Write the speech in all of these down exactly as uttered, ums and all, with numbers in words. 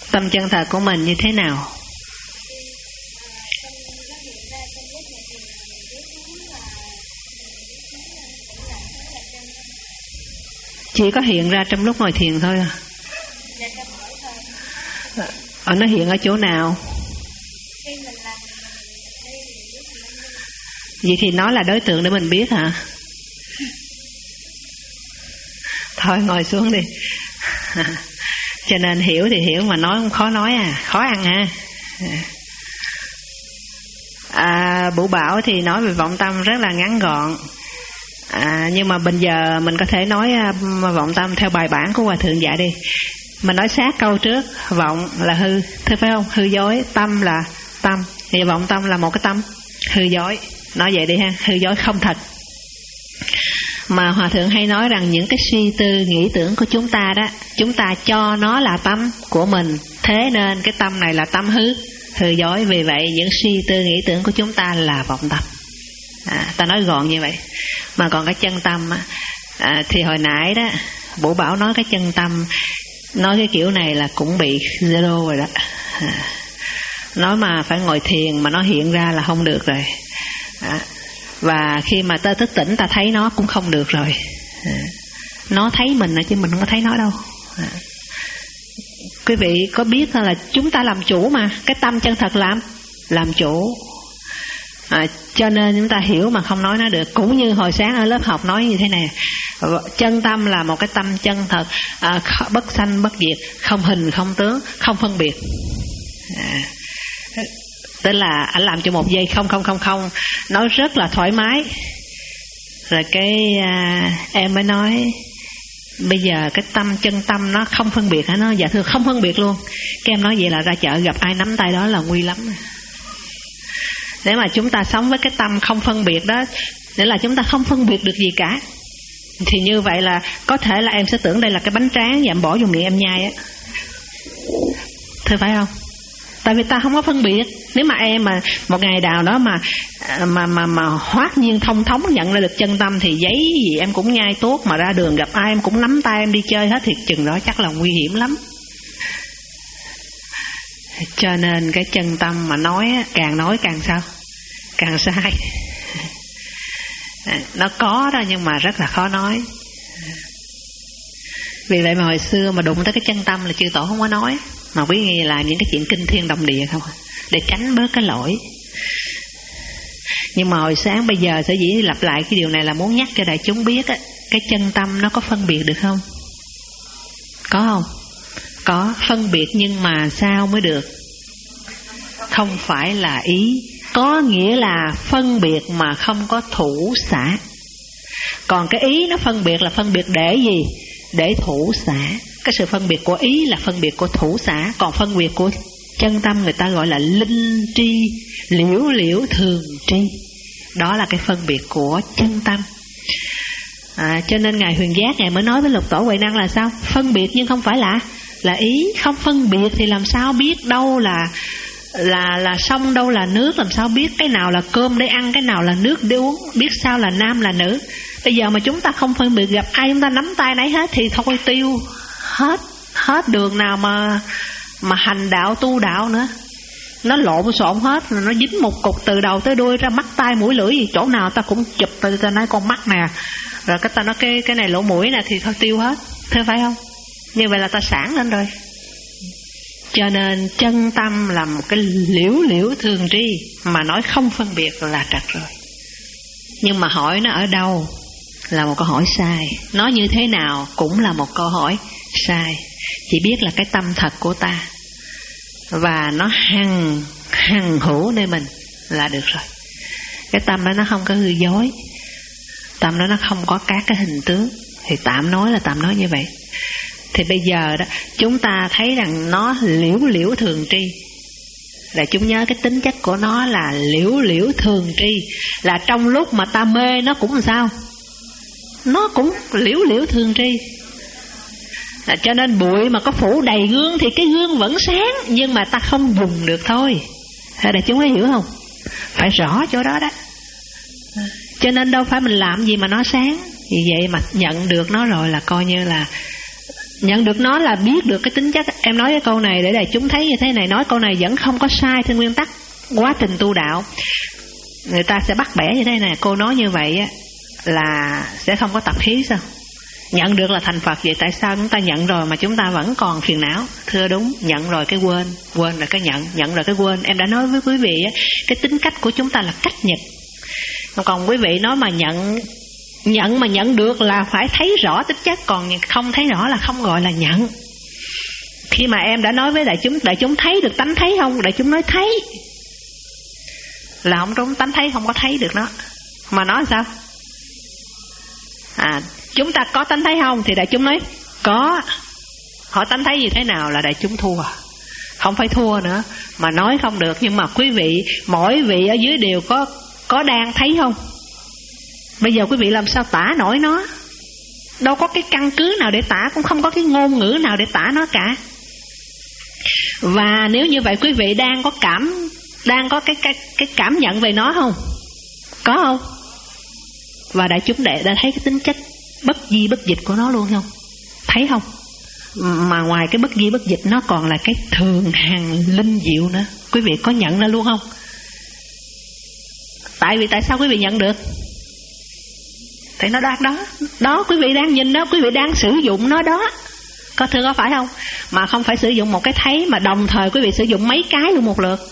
Tâm chân thật của mình như thế nào? Chỉ có hiện ra trong lúc ngồi thiền thôi à? Ở nó hiện ở chỗ nào? Vậy thì nó là đối tượng để mình biết hả? Thôi ngồi xuống đi. Cho nên hiểu thì hiểu mà nói không khó nói à, khó ăn ha. À, Bửu Bảo thì nói về vọng tâm rất là ngắn gọn. À, nhưng mà bây giờ mình có thể nói uh, vọng tâm theo bài bản của Hòa Thượng dạy đi. Mình nói sát câu trước, vọng là hư, thế phải không? Hư dối, tâm là tâm. Thì vọng tâm là một cái tâm hư dối. Nói vậy đi ha, hư dối không thật. Mà Hòa Thượng hay nói rằng những cái suy tư, nghĩ tưởng của chúng ta đó, chúng ta cho nó là tâm của mình, thế nên cái tâm này là tâm hư, hư dối. Vì vậy những suy tư, nghĩ tưởng của chúng ta là vọng tâm. À, ta nói gọn như vậy. Mà còn cái chân tâm á, à, thì hồi nãy đó Bửu Bảo nói cái chân tâm, nói cái kiểu này là cũng bị zero rồi đó. À, nói mà phải ngồi thiền mà nó hiện ra là không được rồi. À, và khi mà ta thức tỉnh ta thấy nó cũng không được rồi. À, nó thấy mình chứ mình không có thấy nó đâu. À, quý vị có biết là chúng ta làm chủ mà, cái tâm chân thật làm làm chủ. À, cho nên chúng ta hiểu mà không nói nó được. Cũng như hồi sáng ở lớp học nói như thế này, chân tâm là một cái tâm chân thật, à, bất sanh bất diệt, không hình không tướng, không phân biệt. À, tức là anh làm cho một giây không không không không, nói rất là thoải mái. Rồi cái à, em mới nói bây giờ cái tâm chân tâm nó không phân biệt hả? Nó dạ thưa không phân biệt luôn. Cái em nói vậy là ra chợ gặp ai nắm tay đó là nguy lắm. Nếu mà chúng ta sống với cái tâm không phân biệt đó, nghĩa là chúng ta không phân biệt được gì cả, thì như vậy là có thể là em sẽ tưởng đây là cái bánh tráng và em bỏ vô miệng em nhai á. Thưa phải không? Tại vì ta không có phân biệt. Nếu mà em mà một ngày nào đó mà mà mà mà hoát nhiên thông thống nhận ra được chân tâm thì giấy gì em cũng nhai tốt, mà ra đường gặp ai em cũng nắm tay em đi chơi hết, thì chừng đó chắc là nguy hiểm lắm. Cho nên cái chân tâm mà nói càng nói càng sao? Càng sai. Nó có đó nhưng mà rất là khó nói. Vì vậy mà hồi xưa mà đụng tới cái chân tâm là chư tổ không có nói, mà quý nghi làm những cái chuyện kinh thiên động địa không, để tránh bớt cái lỗi. Nhưng mà hồi sáng bây giờ sở dĩ lặp lại cái điều này là muốn nhắc cho đại chúng biết á, cái chân tâm nó có phân biệt được không? Có không? Có phân biệt, nhưng mà sao mới được? Không phải là ý. Có nghĩa là phân biệt mà không có thủ xả. Còn cái ý nó phân biệt là phân biệt để gì? Để thủ xả. Cái sự phân biệt của ý là phân biệt của thủ xả. Còn phân biệt của chân tâm người ta gọi là linh tri, liễu liễu thường tri. Đó là cái phân biệt của chân tâm. À, cho nên Ngài Huyền Giác Ngài mới nói với Lục Tổ Huệ Năng là sao? Phân biệt nhưng không phải là là ý. Không phân biệt thì làm sao biết đâu là là là sông, đâu là nước, làm sao biết cái nào là cơm để ăn, cái nào là nước để uống, biết sao là nam là nữ. Bây giờ mà chúng ta không phân biệt, gặp ai chúng ta nắm tay nấy hết thì thôi tiêu hết, hết đường nào mà mà hành đạo tu đạo nữa. Nó lộn xộn hết, nó dính một cục từ đầu tới đuôi, ra mắt tai mũi lưỡi gì chỗ nào ta cũng chụp từ ta nói con mắt nè, rồi cái ta nói cái cái này lỗ mũi nè, thì thôi tiêu hết. Thế phải không? Như vậy là ta sản lên rồi. Cho nên chân tâm là một cái liễu liễu thường tri, mà nói không phân biệt là trật rồi. Nhưng mà hỏi nó ở đâu là một câu hỏi sai, nói như thế nào cũng là một câu hỏi sai. Chỉ biết là cái tâm thật của ta, và nó hằng hằng hữu nơi mình là được rồi. Cái tâm đó nó không có hư dối, tâm đó nó không có các cái hình tướng, thì tạm nói là tạm nói như vậy. Thì bây giờ đó chúng ta thấy rằng nó liễu liễu thường tri, là chúng nhớ cái tính chất của nó là liễu liễu thường tri, là trong lúc mà ta mê nó cũng làm sao? Nó cũng liễu liễu thường tri. À, cho nên bụi mà có phủ đầy gương thì cái gương vẫn sáng, nhưng mà ta không dùng được thôi. Đại chúng có hiểu không? Phải rõ chỗ đó đó. À, cho nên đâu phải mình làm gì mà nó sáng. Vì vậy mà nhận được nó rồi là coi như là Nhận được nó là biết được cái tính chất. Em nói cái câu này để đại chúng thấy như thế này, nói câu này vẫn không có sai trên nguyên tắc quá trình tu đạo. Người ta sẽ bắt bẻ như thế này, cô nói như vậy á là sẽ không có tập khí sao? Nhận được là thành Phật, vậy tại sao chúng ta nhận rồi mà chúng ta vẫn còn phiền não? Thưa đúng, nhận rồi cái quên, quên rồi cái nhận, nhận rồi cái quên. Em đã nói với quý vị á, cái tính cách của chúng ta là cách nhật. Còn quý vị nói mà nhận nhận mà nhận được là phải thấy rõ tính chất, còn không thấy rõ là không gọi là nhận. Khi mà em đã nói với đại chúng, đại chúng thấy được tánh thấy không? Đại chúng nói thấy là không đúng, tánh thấy không có thấy được nó. Mà nói sao? À, chúng ta có tánh thấy không? Thì đại chúng nói có. Hỏi tánh thấy như thế nào là đại chúng thua. Không phải thua nữa, mà nói không được. Nhưng mà quý vị, mỗi vị ở dưới đều có có đang thấy không? Bây giờ quý vị làm sao tả nổi nó? Đâu có cái căn cứ nào để tả, cũng không có cái ngôn ngữ nào để tả nó cả. Và nếu như vậy quý vị đang có cảm đang có cái cái cái cảm nhận về nó không? Có không? Và đại chúng đệ đã thấy cái tính chất bất di bất dịch của nó luôn không? Thấy không? Mà ngoài cái bất di bất dịch nó còn là cái thường hằng linh diệu nữa. Quý vị có nhận ra luôn không? Tại vì tại sao quý vị nhận được? Thì nó đang đó. Đó, quý vị đang nhìn đó, quý vị đang sử dụng nó đó. Có thưa có phải không? Mà không phải sử dụng một cái thấy, mà đồng thời quý vị sử dụng mấy cái luôn một lượt.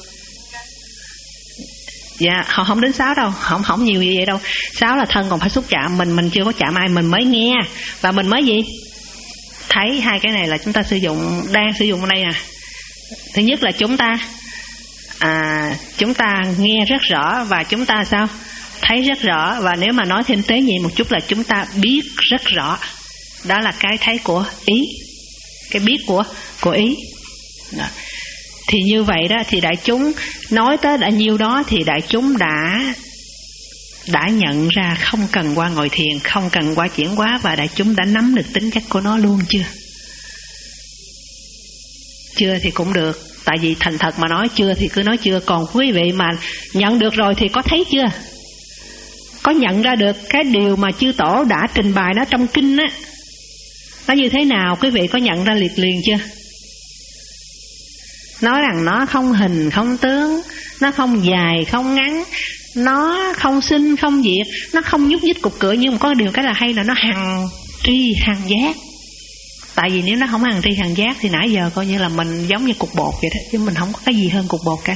Dạ, họ không đến sáu đâu, không không nhiều như vậy đâu. Sáu là thân còn phải xúc chạm, mình mình chưa có chạm ai, mình mới nghe và mình mới gì? Thấy. Hai cái này là chúng ta sử dụng, đang sử dụng ở đây nè. Thứ nhất là chúng ta à, chúng ta nghe rất rõ và chúng ta sao? Thấy rất rõ. Và nếu mà nói thêm tế nhị một chút là chúng ta biết rất rõ. Đó là cái thấy của ý, cái biết của của ý. Đó. Thì như vậy đó, thì đại chúng nói tới đã nhiêu đó thì đại chúng đã đã nhận ra không cần qua ngồi thiền, không cần qua chuyển hóa, và đại chúng đã nắm được tính chất của nó luôn chưa? Chưa thì cũng được, tại vì thành thật mà nói chưa thì cứ nói chưa. Còn quý vị mà nhận được rồi thì có thấy chưa? Có nhận ra được cái điều mà chư tổ đã trình bày nó trong kinh á, nó như thế nào? Quý vị có nhận ra liệt liền chưa? Nói rằng nó không hình không tướng, nó không dài không ngắn, nó không sinh không diệt, nó không nhúc nhích cục cửa. Nhưng mà có điều cái là hay là nó hằng tri hằng giác. Tại vì nếu nó không hằng tri hằng giác thì nãy giờ coi như là mình giống như cục bột vậy đó, chứ mình không có cái gì hơn cục bột cả.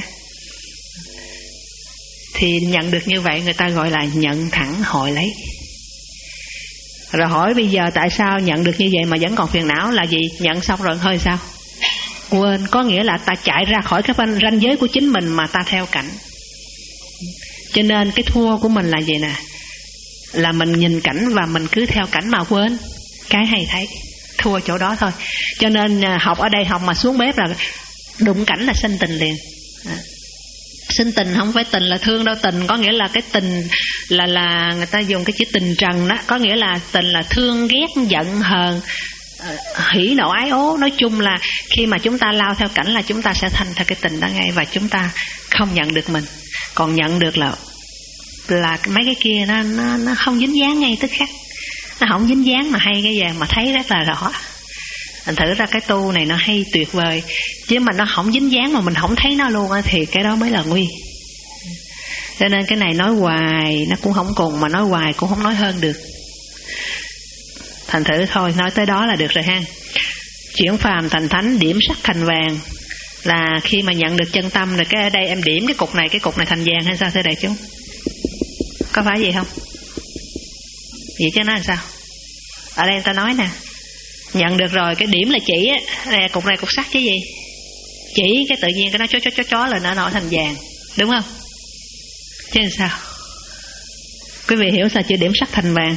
Thì nhận được như vậy người ta gọi là nhận thẳng hội lấy. Rồi hỏi bây giờ tại sao nhận được như vậy mà vẫn còn phiền não là gì? Nhận xong rồi hơi sao? Quên. Có nghĩa là ta chạy ra khỏi cái ranh giới của chính mình mà ta theo cảnh. Cho nên cái thua của mình là gì nè? Là mình nhìn cảnh và mình cứ theo cảnh mà quên cái hay thấy. Thua chỗ đó thôi. Cho nên học ở đây, học mà xuống bếp là đụng cảnh là sinh tình liền. À. Sinh tình không phải tình là thương đâu. Tình có nghĩa là cái tình là là người ta dùng cái chữ tình trần đó, có nghĩa là tình là thương ghét giận hờn, hỉ nộ ái ố. Nói chung là khi mà chúng ta lao theo cảnh là chúng ta sẽ thành theo cái tình đó ngay, và chúng ta không nhận được mình. Còn nhận được là là mấy cái kia nó nó nó không dính dáng ngay tức khắc. Nó không dính dáng mà hay cái gì mà thấy rất là rõ. Thành thử ra cái tu này nó hay tuyệt vời. Chứ mà nó không dính dáng mà mình không thấy nó luôn á thì cái đó mới là nguy. Cho nên cái này nói hoài nó cũng không cùng, mà nói hoài cũng không nói hơn được. Thành thử thôi, nói tới đó là được rồi ha. Chuyển phàm thành thánh, điểm sắc thành vàng là khi mà nhận được chân tâm rồi. Cái ở đây em điểm cái cục này, cái cục này thành vàng hay sao thưa đại chúng? Có phải vậy không? Vậy chứ nó là sao? Ở đây người ta nói nè, nhận được rồi cái điểm là chỉ á, đây, cục này cục sắt chứ gì? Chỉ cái tự nhiên cái nó chó chó chó chó lên nó nổi thành vàng, đúng không? Chứ làm sao? Quý vị hiểu sao chữ điểm sắc thành vàng?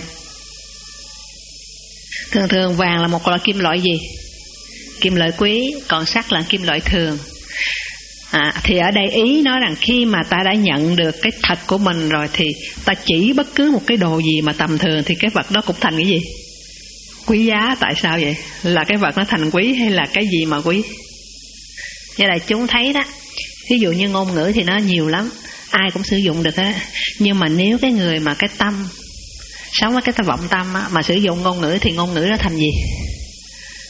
Thường thường vàng là một loại kim loại gì? Kim loại quý, còn sắt là kim loại thường. À, thì ở đây ý nói rằng khi mà ta đã nhận được cái thật của mình rồi thì ta chỉ bất cứ một cái đồ gì mà tầm thường thì cái vật đó cũng thành cái gì? Quý giá. Tại sao vậy? Là cái vật nó thành quý hay là cái gì mà quý? Như là chúng thấy đó, ví dụ như ngôn ngữ thì nó nhiều lắm, ai cũng sử dụng được á. Nhưng mà nếu cái người mà cái tâm sống với cái vọng tâm á, mà sử dụng ngôn ngữ thì ngôn ngữ nó thành gì?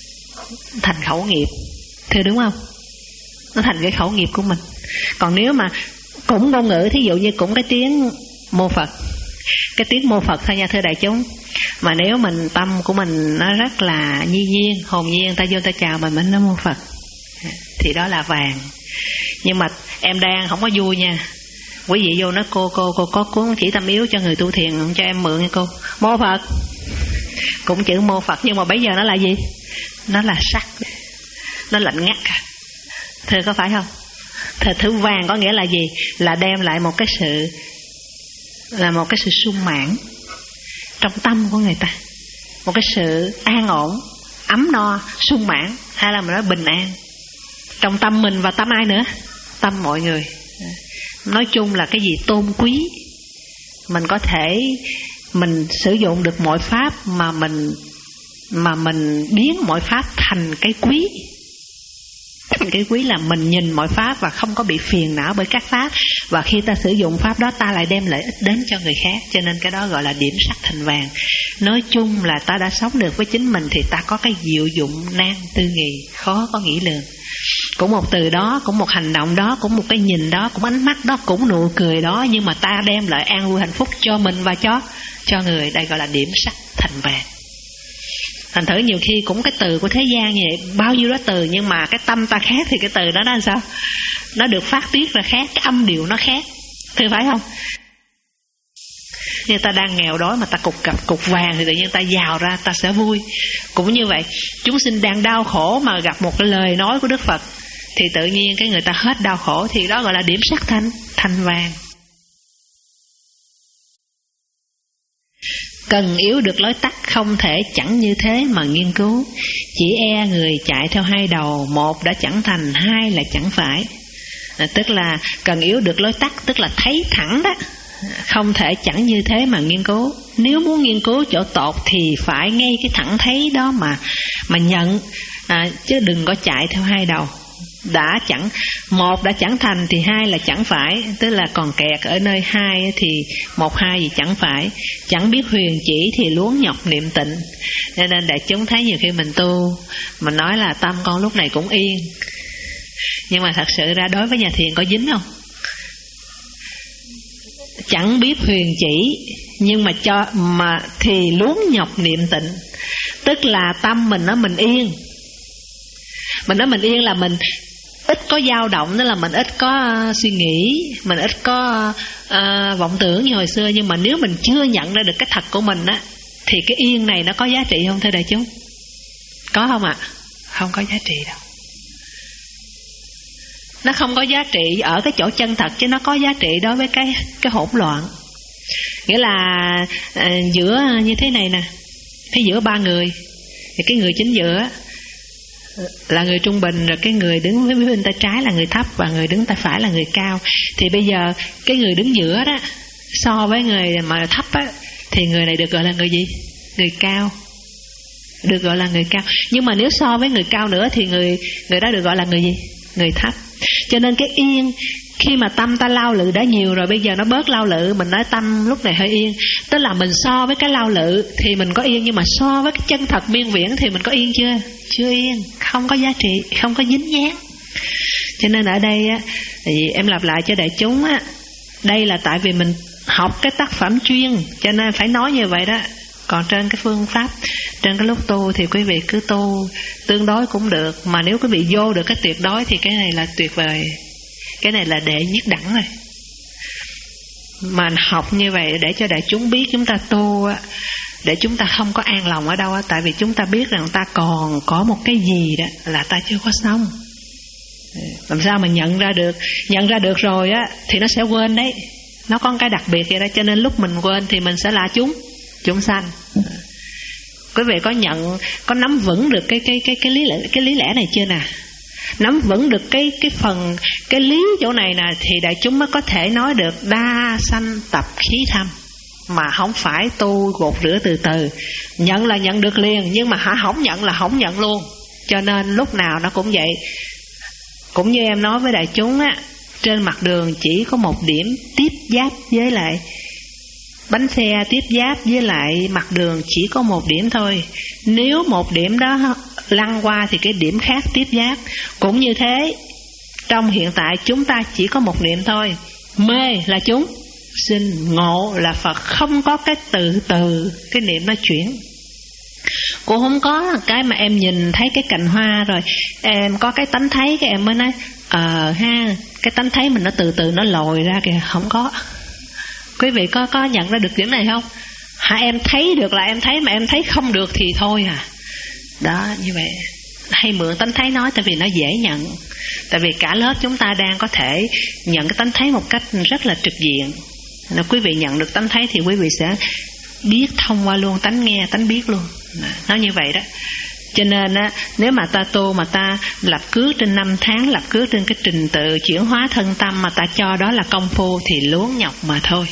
thành khẩu nghiệp, thưa đúng không? Nó thành cái khẩu nghiệp của mình. Còn nếu mà cũng ngôn ngữ, thí dụ như cũng cái tiếng mô Phật, cái tiếng mô Phật thôi nha thưa đại chúng, mà nếu mình tâm của mình nó rất là nhi nhiên, hồn nhiên, ta vô ta chào mình mình nói mô Phật, thì đó là vàng. Nhưng mà em đang không có vui nha, quý vị vô nói cô cô cô có cuốn chỉ tâm yếu cho người tu thiền không, cho em mượn nha cô. Mô Phật, cũng chữ mô Phật, nhưng mà bây giờ nó là gì? Nó là sắc, nó lạnh ngắt. Thưa có phải không? Thưa thứ vàng có nghĩa là gì? Là đem lại một cái sự, là một cái sự sung mãn trong tâm của người ta, một cái sự an ổn, ấm no, sung mãn, hay là mình nói bình an trong tâm mình và tâm ai nữa? Tâm mọi người. Nói chung là cái gì tôn quý, mình có thể mình sử dụng được mọi pháp mà mình mà mình biến mọi pháp thành cái quý. Thành cái quý là mình nhìn mọi pháp và không có bị phiền não bởi các pháp, và khi ta sử dụng pháp đó ta lại đem lợi ích đến cho người khác, cho nên cái đó gọi là điểm sắc thành vàng. Nói chung là ta đã sống được với chính mình thì ta có cái diệu dụng nan tư nghì, khó có nghĩ lường. Cũng một từ đó, cũng một hành động đó, cũng một cái nhìn đó, cũng ánh mắt đó, cũng nụ cười đó, nhưng mà ta đem lại an vui hạnh phúc cho mình và cho cho người. Đây gọi là điểm sắc thành vàng. Thành thử nhiều khi cũng cái từ của thế gian như vậy, bao nhiêu đó từ, nhưng mà cái tâm ta khác thì cái từ đó nó làm sao? Nó được phát tiết ra khác, cái âm điệu nó khác. Thưa phải không? Như ta đang nghèo đói mà ta cục gặp cục vàng thì tự nhiên ta giàu ra, ta sẽ vui. Cũng như vậy, chúng sinh đang đau khổ mà gặp một cái lời nói của Đức Phật thì tự nhiên cái người ta hết đau khổ, thì đó gọi là điểm sắc thành thành vàng. Cần yếu được lối tắt, không thể chẳng như thế mà nghiên cứu. Chỉ e người chạy theo hai đầu, một đã chẳng thành, hai là chẳng phải. À, tức là cần yếu được lối tắt, tức là thấy thẳng đó, không thể chẳng như thế mà nghiên cứu. Nếu muốn nghiên cứu chỗ tột thì phải ngay cái thẳng thấy đó mà mà nhận, à, chứ đừng có chạy theo hai đầu. Đã chẳng, một đã chẳng thành thì hai là chẳng phải, tức là còn kẹt ở nơi hai thì một hai gì chẳng phải. Chẳng biết huyền chỉ thì luống nhọc niệm tịnh. Nên nên đại chúng thấy nhiều khi mình tu, mình nói là tâm con lúc này cũng yên, nhưng mà thật sự ra đối với nhà thiền có dính không? Chẳng biết huyền chỉ nhưng mà cho mà thì luống nhọc niệm tịnh, tức là tâm mình nó mình yên. Mình nói mình yên là mình ít có dao động, tức là mình ít có uh, suy nghĩ, mình ít có uh, vọng tưởng như hồi xưa. Nhưng mà nếu mình chưa nhận ra được cái thật của mình á, thì cái yên này nó có giá trị không thưa đại chúng? Có không ạ? À? Không có giá trị đâu. Nó không có giá trị ở cái chỗ chân thật, chứ nó có giá trị đối với cái cái hỗn loạn. Nghĩa là uh, giữa như thế này nè, cái giữa ba người thì cái người chính giữa là người trung bình, rồi cái người đứng với bên tay trái là người thấp, và người đứng tay phải là người cao. Thì bây giờ cái người đứng giữa đó so với người mà thấp á, thì người này được gọi là người gì? Người cao. Được gọi là người cao. Nhưng mà nếu so với người cao nữa thì người người đó được gọi là người gì? Người thấp. Cho nên cái yên, khi mà tâm ta lao lự đã nhiều rồi, bây giờ nó bớt lao lự, mình nói tâm lúc này hơi yên. Tức là mình so với cái lao lự thì mình có yên, nhưng mà so với cái chân thật miên viễn thì mình có yên chưa? Chưa yên, không có giá trị, không có dính dáng. Cho nên ở đây á, thì em lặp lại cho đại chúng á, đây là tại vì mình học cái tác phẩm chuyên, cho nên phải nói như vậy đó. Còn trên cái phương pháp, trên cái lúc tu thì quý vị cứ tu tương đối cũng được. Mà nếu quý vị vô được cái tuyệt đối thì cái này là tuyệt vời. Cái này là đệ nhất đẳng rồi. Mà học như vậy để cho đại chúng biết chúng ta tu á, để chúng ta không có an lòng ở đâu á. Tại vì chúng ta biết rằng ta còn có một cái gì đó là ta chưa có xong. Làm sao mà nhận ra được? Nhận ra được rồi á thì nó sẽ quên đấy. Nó có một cái đặc biệt vậy đó. Cho nên lúc mình quên thì mình sẽ là chúng chúng sanh. Quý vị có nhận, có nắm vững được cái cái cái cái lý lẽ cái lý lẽ này chưa nè? Nắm vững được cái cái phần cái lý chỗ này nè, thì đại chúng mới có thể nói được đa sanh tập khí thâm, mà không phải tu gột rửa từ từ. Nhận là nhận được liền, nhưng mà hả không nhận là không nhận luôn. Cho nên lúc nào nó cũng vậy. Cũng như em nói với đại chúng á, trên mặt đường chỉ có một điểm tiếp giáp với lại bánh xe tiếp giáp với lại mặt đường chỉ có một điểm thôi. Nếu một điểm đó lăn qua thì cái điểm khác tiếp giáp. Cũng như thế, trong hiện tại chúng ta chỉ có một niệm thôi. Mê là chúng sinh, ngộ là Phật. Không có cái từ từ cái niệm nó chuyển. Cũng không có cái mà em nhìn thấy cái cành hoa rồi em có cái tánh thấy, cái em mới nói ờ ha, cái tánh thấy mình nó từ từ nó lồi ra kìa. Không có. Quý vị có có nhận ra được điểm này không? Hả, em thấy được là em thấy, mà em thấy không được thì thôi à. Đó, như vậy. Hay mượn tánh thấy nói, tại vì nó dễ nhận. Tại vì cả lớp chúng ta đang có thể nhận cái tánh thấy một cách rất là trực diện. Nếu quý vị nhận được tánh thấy thì quý vị sẽ biết thông qua luôn tánh nghe, tánh biết luôn. Nó như vậy đó. Cho nên á, nếu mà ta tu mà ta lập cước trên năm tháng, lập cước trên cái trình tự chuyển hóa thân tâm mà ta cho đó là công phu thì luống nhọc mà thôi.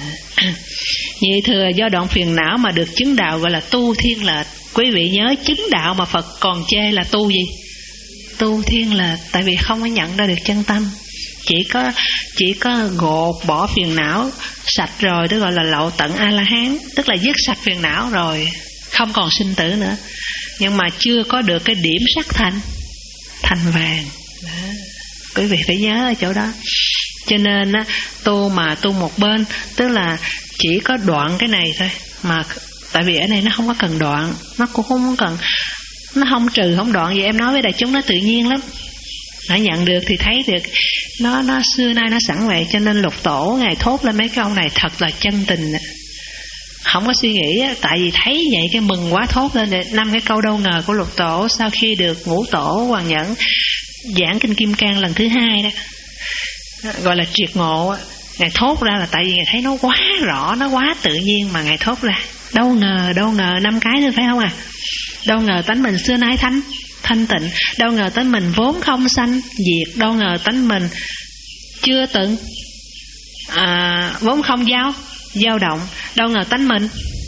Vậy thừa do đoạn phiền não mà được chứng đạo gọi là tu thiên lệch. Quý vị nhớ chứng đạo mà Phật còn chê là tu gì? Tu thiên lệch. Tại vì không có nhận ra được chân tâm. Chỉ có chỉ có gột bỏ phiền não sạch rồi, đó gọi là lậu tận A-la-hán. Tức là dứt sạch phiền não rồi, không còn sinh tử nữa. Nhưng mà chưa có được cái điểm sắc thành thành vàng đó. Quý vị phải nhớ ở chỗ đó. Cho nên á, tu mà tu một bên, tức là chỉ có đoạn cái này thôi. Mà tại vì ở đây nó không có cần đoạn, nó cũng không cần, nó không trừ không đoạn. Vậy em nói với đại chúng nó tự nhiên lắm. Nó nhận được thì thấy được. Nó nó xưa nay nó sẵn vậy. Cho nên Lục Tổ Ngài thốt lên mấy cái ông này thật là chân tình, không có suy nghĩ. Tại vì thấy vậy cái mừng quá, thốt lên năm cái câu đâu ngờ của Lục Tổ. Sau khi được Ngũ Tổ Hoàng Nhẫn giảng Kinh Kim Cang lần thứ hai đó, gọi là triệt ngộ, Ngài thốt ra là tại vì Ngài thấy nó quá rõ, nó quá tự nhiên mà Ngài thốt ra. Đâu ngờ, đâu ngờ năm cái nữa phải không à? Đâu ngờ tánh mình xưa nay thanh thanh tịnh, đâu ngờ tánh mình vốn không sanh diệt, đâu ngờ tánh mình chưa từng à, vốn không giao dao động, đâu ngờ tánh mình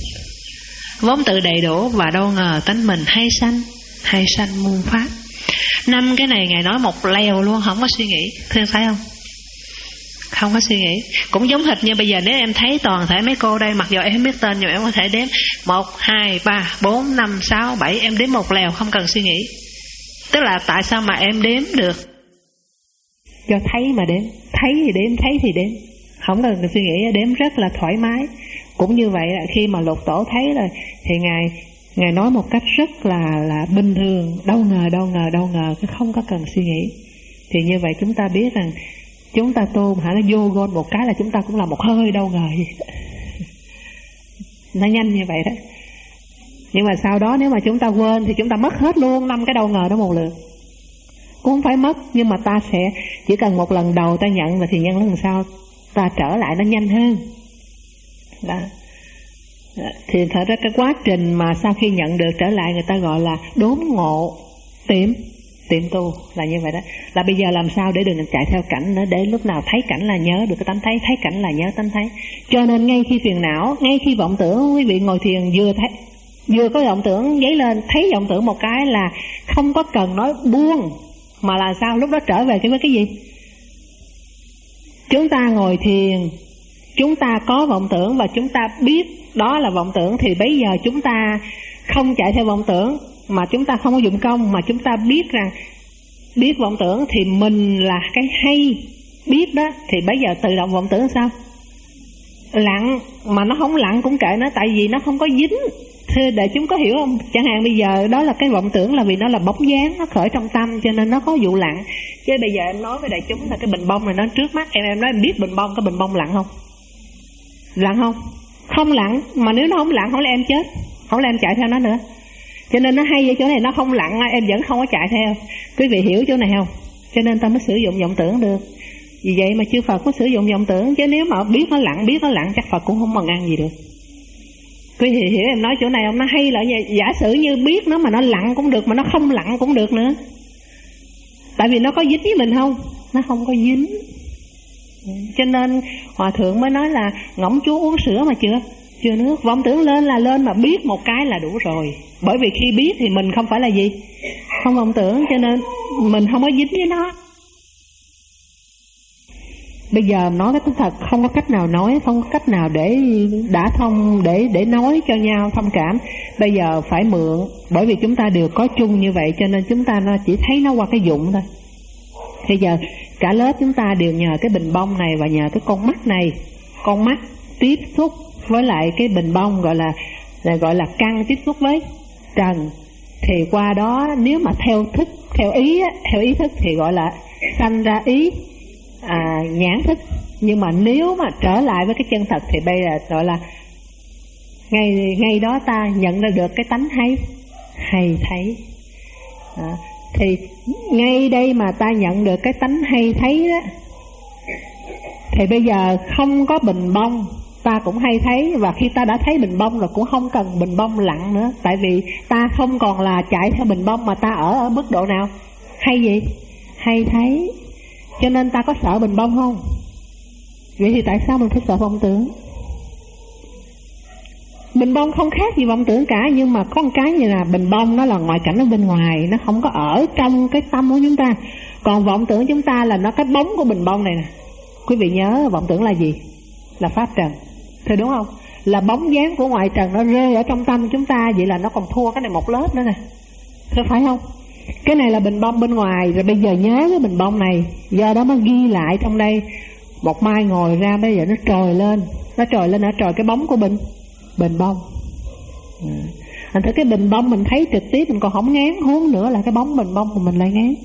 vốn tự đầy đủ, và đâu ngờ tánh mình hay sanh hay sanh muôn pháp. Năm cái này Ngài nói một lèo luôn, không có suy nghĩ. Thương thấy không? Không có suy nghĩ. Cũng giống hệt như bây giờ nếu em thấy toàn thể mấy cô đây, mặc dù em không biết tên nhưng em có thể đếm một, hai, ba, bốn, năm, sáu, bảy, em đếm một lèo không cần suy nghĩ. Tức là tại sao mà em đếm được? Do thấy mà đếm. Thấy thì đếm, thấy thì đếm, không cần suy nghĩ, đếm rất là thoải mái. Cũng như vậy, khi mà Lục Tổ thấy rồi thì Ngài Ngài nói một cách rất là là bình thường, đâu ngờ, đâu ngờ, đâu ngờ, chứ không có cần suy nghĩ. Thì như vậy chúng ta biết rằng chúng ta tu hả, nó vô gôn một cái là chúng ta cũng là một hơi đâu ngờ gì. Nó nhanh như vậy đó. Nhưng mà sau đó nếu mà chúng ta quên thì chúng ta mất hết luôn năm cái đâu ngờ đó một lượt. Cũng không phải mất, nhưng mà ta sẽ chỉ cần một lần đầu ta nhận và thì nhân lần sau ta trở lại nó nhanh hơn đó. Thì thật ra cái quá trình mà sau khi nhận được trở lại người ta gọi là đốn ngộ tiệm tiệm tu là như vậy đó. Là bây giờ làm sao để đừng chạy theo cảnh nữa, để lúc nào thấy cảnh là nhớ được cái tánh thấy, thấy cảnh là nhớ tánh thấy. Cho nên ngay khi phiền não, ngay khi vọng tưởng, quý vị ngồi thiền vừa thấy vừa có vọng tưởng dấy lên, thấy vọng tưởng một cái là không có cần nói buông, mà là sao? Lúc đó trở về cái với cái gì? Chúng ta ngồi thiền, chúng ta có vọng tưởng và chúng ta biết đó là vọng tưởng, thì bây giờ chúng ta không chạy theo vọng tưởng, mà chúng ta không có dụng công, mà chúng ta biết rằng biết vọng tưởng thì mình là cái hay biết đó, thì bây giờ tự động vọng tưởng sao? Lặng, mà nó không lặng cũng kệ nó, tại vì nó không có dính. Thưa đại chúng có hiểu không? Chẳng hạn bây giờ đó là cái vọng tưởng là vì nó là bóng dáng, nó khởi trong tâm cho nên nó có vụ lặng. Chứ bây giờ em nói với đại chúng là cái bình bông này nó trước mắt em, em nói em biết bình bông, cái bình bông lặng không? Lặng không? Không lặng, mà nếu nó không lặng không lẽ em chết, không lẽ em chạy theo nó nữa. Cho nên nó hay ở chỗ này, nó không lặng em vẫn không có chạy theo. Quý vị hiểu chỗ này không? Cho nên ta mới sử dụng vọng tưởng được. Vì vậy mà chư Phật có sử dụng vọng tưởng, chứ nếu mà biết nó lặng, biết nó lặng chắc Phật cũng không bằng ăn gì được. Quý vị hiểu em nói chỗ này không? Nó hay là giả sử như biết nó mà nó lặng cũng được, mà nó không lặng cũng được nữa. Tại vì nó có dính với mình không? Nó không có dính. Cho nên Hòa Thượng mới nói là ngỗng chúa uống sữa mà chưa chưa nước. Vọng tưởng lên là lên, mà biết một cái là đủ rồi. Bởi vì khi biết thì mình không phải là gì? Không vọng tưởng, cho nên mình không có dính với nó. Bây giờ nói cái tánh thật không có cách nào nói, không có cách nào để đã thông, để để nói cho nhau thông cảm. Bây giờ phải mượn, bởi vì chúng ta đều có chung như vậy, cho nên chúng ta chỉ thấy nó qua cái dụng thôi. Bây giờ cả lớp chúng ta đều nhờ cái bình bông này và nhờ cái con mắt này, con mắt tiếp xúc với lại cái bình bông, gọi là, là gọi là căn tiếp xúc với trần, thì qua đó nếu mà theo thức, theo ý theo ý thức thì gọi là sanh ra ý à, nhãn thức. Nhưng mà nếu mà trở lại với cái chân thật thì bây giờ gọi là ngay ngay đó ta nhận ra được cái tánh hay hay thấy. À, thì ngay đây mà ta nhận được cái tánh hay thấy đó, thì bây giờ không có bình bông ta cũng hay thấy, và khi ta đã thấy bình bông rồi cũng không cần bình bông lặng nữa, tại vì ta không còn là chạy theo bình bông mà ta ở ở mức độ nào hay gì hay thấy. Cho nên ta có sợ bình bông không? Vậy thì tại sao mình phải sợ vọng tưởng? Bình bông không khác gì vọng tưởng cả, nhưng mà có một cái như là bình bông nó là ngoại cảnh ở bên ngoài, nó không có ở trong cái tâm của chúng ta. Còn vọng tưởng chúng ta là nó cái bóng của bình bông này nè. Quý vị nhớ vọng tưởng là gì? Là pháp trần, thôi đúng không? Là bóng dáng của ngoại trần nó rơi ở trong tâm chúng ta, vậy là nó còn thua cái này một lớp nữa nè, thôi phải không? Cái này là bình bông bên ngoài, rồi bây giờ nhớ cái bình bông này, do đó mới ghi lại trong đây. Một mai ngồi ra bây giờ nó trồi lên, nó trồi lên ở trồi cái bóng của bình bình bông. Thành thử cái bình bông mình thấy trực tiếp mình còn không ngán, huống nữa là cái bóng bình bông của mình lại ngán,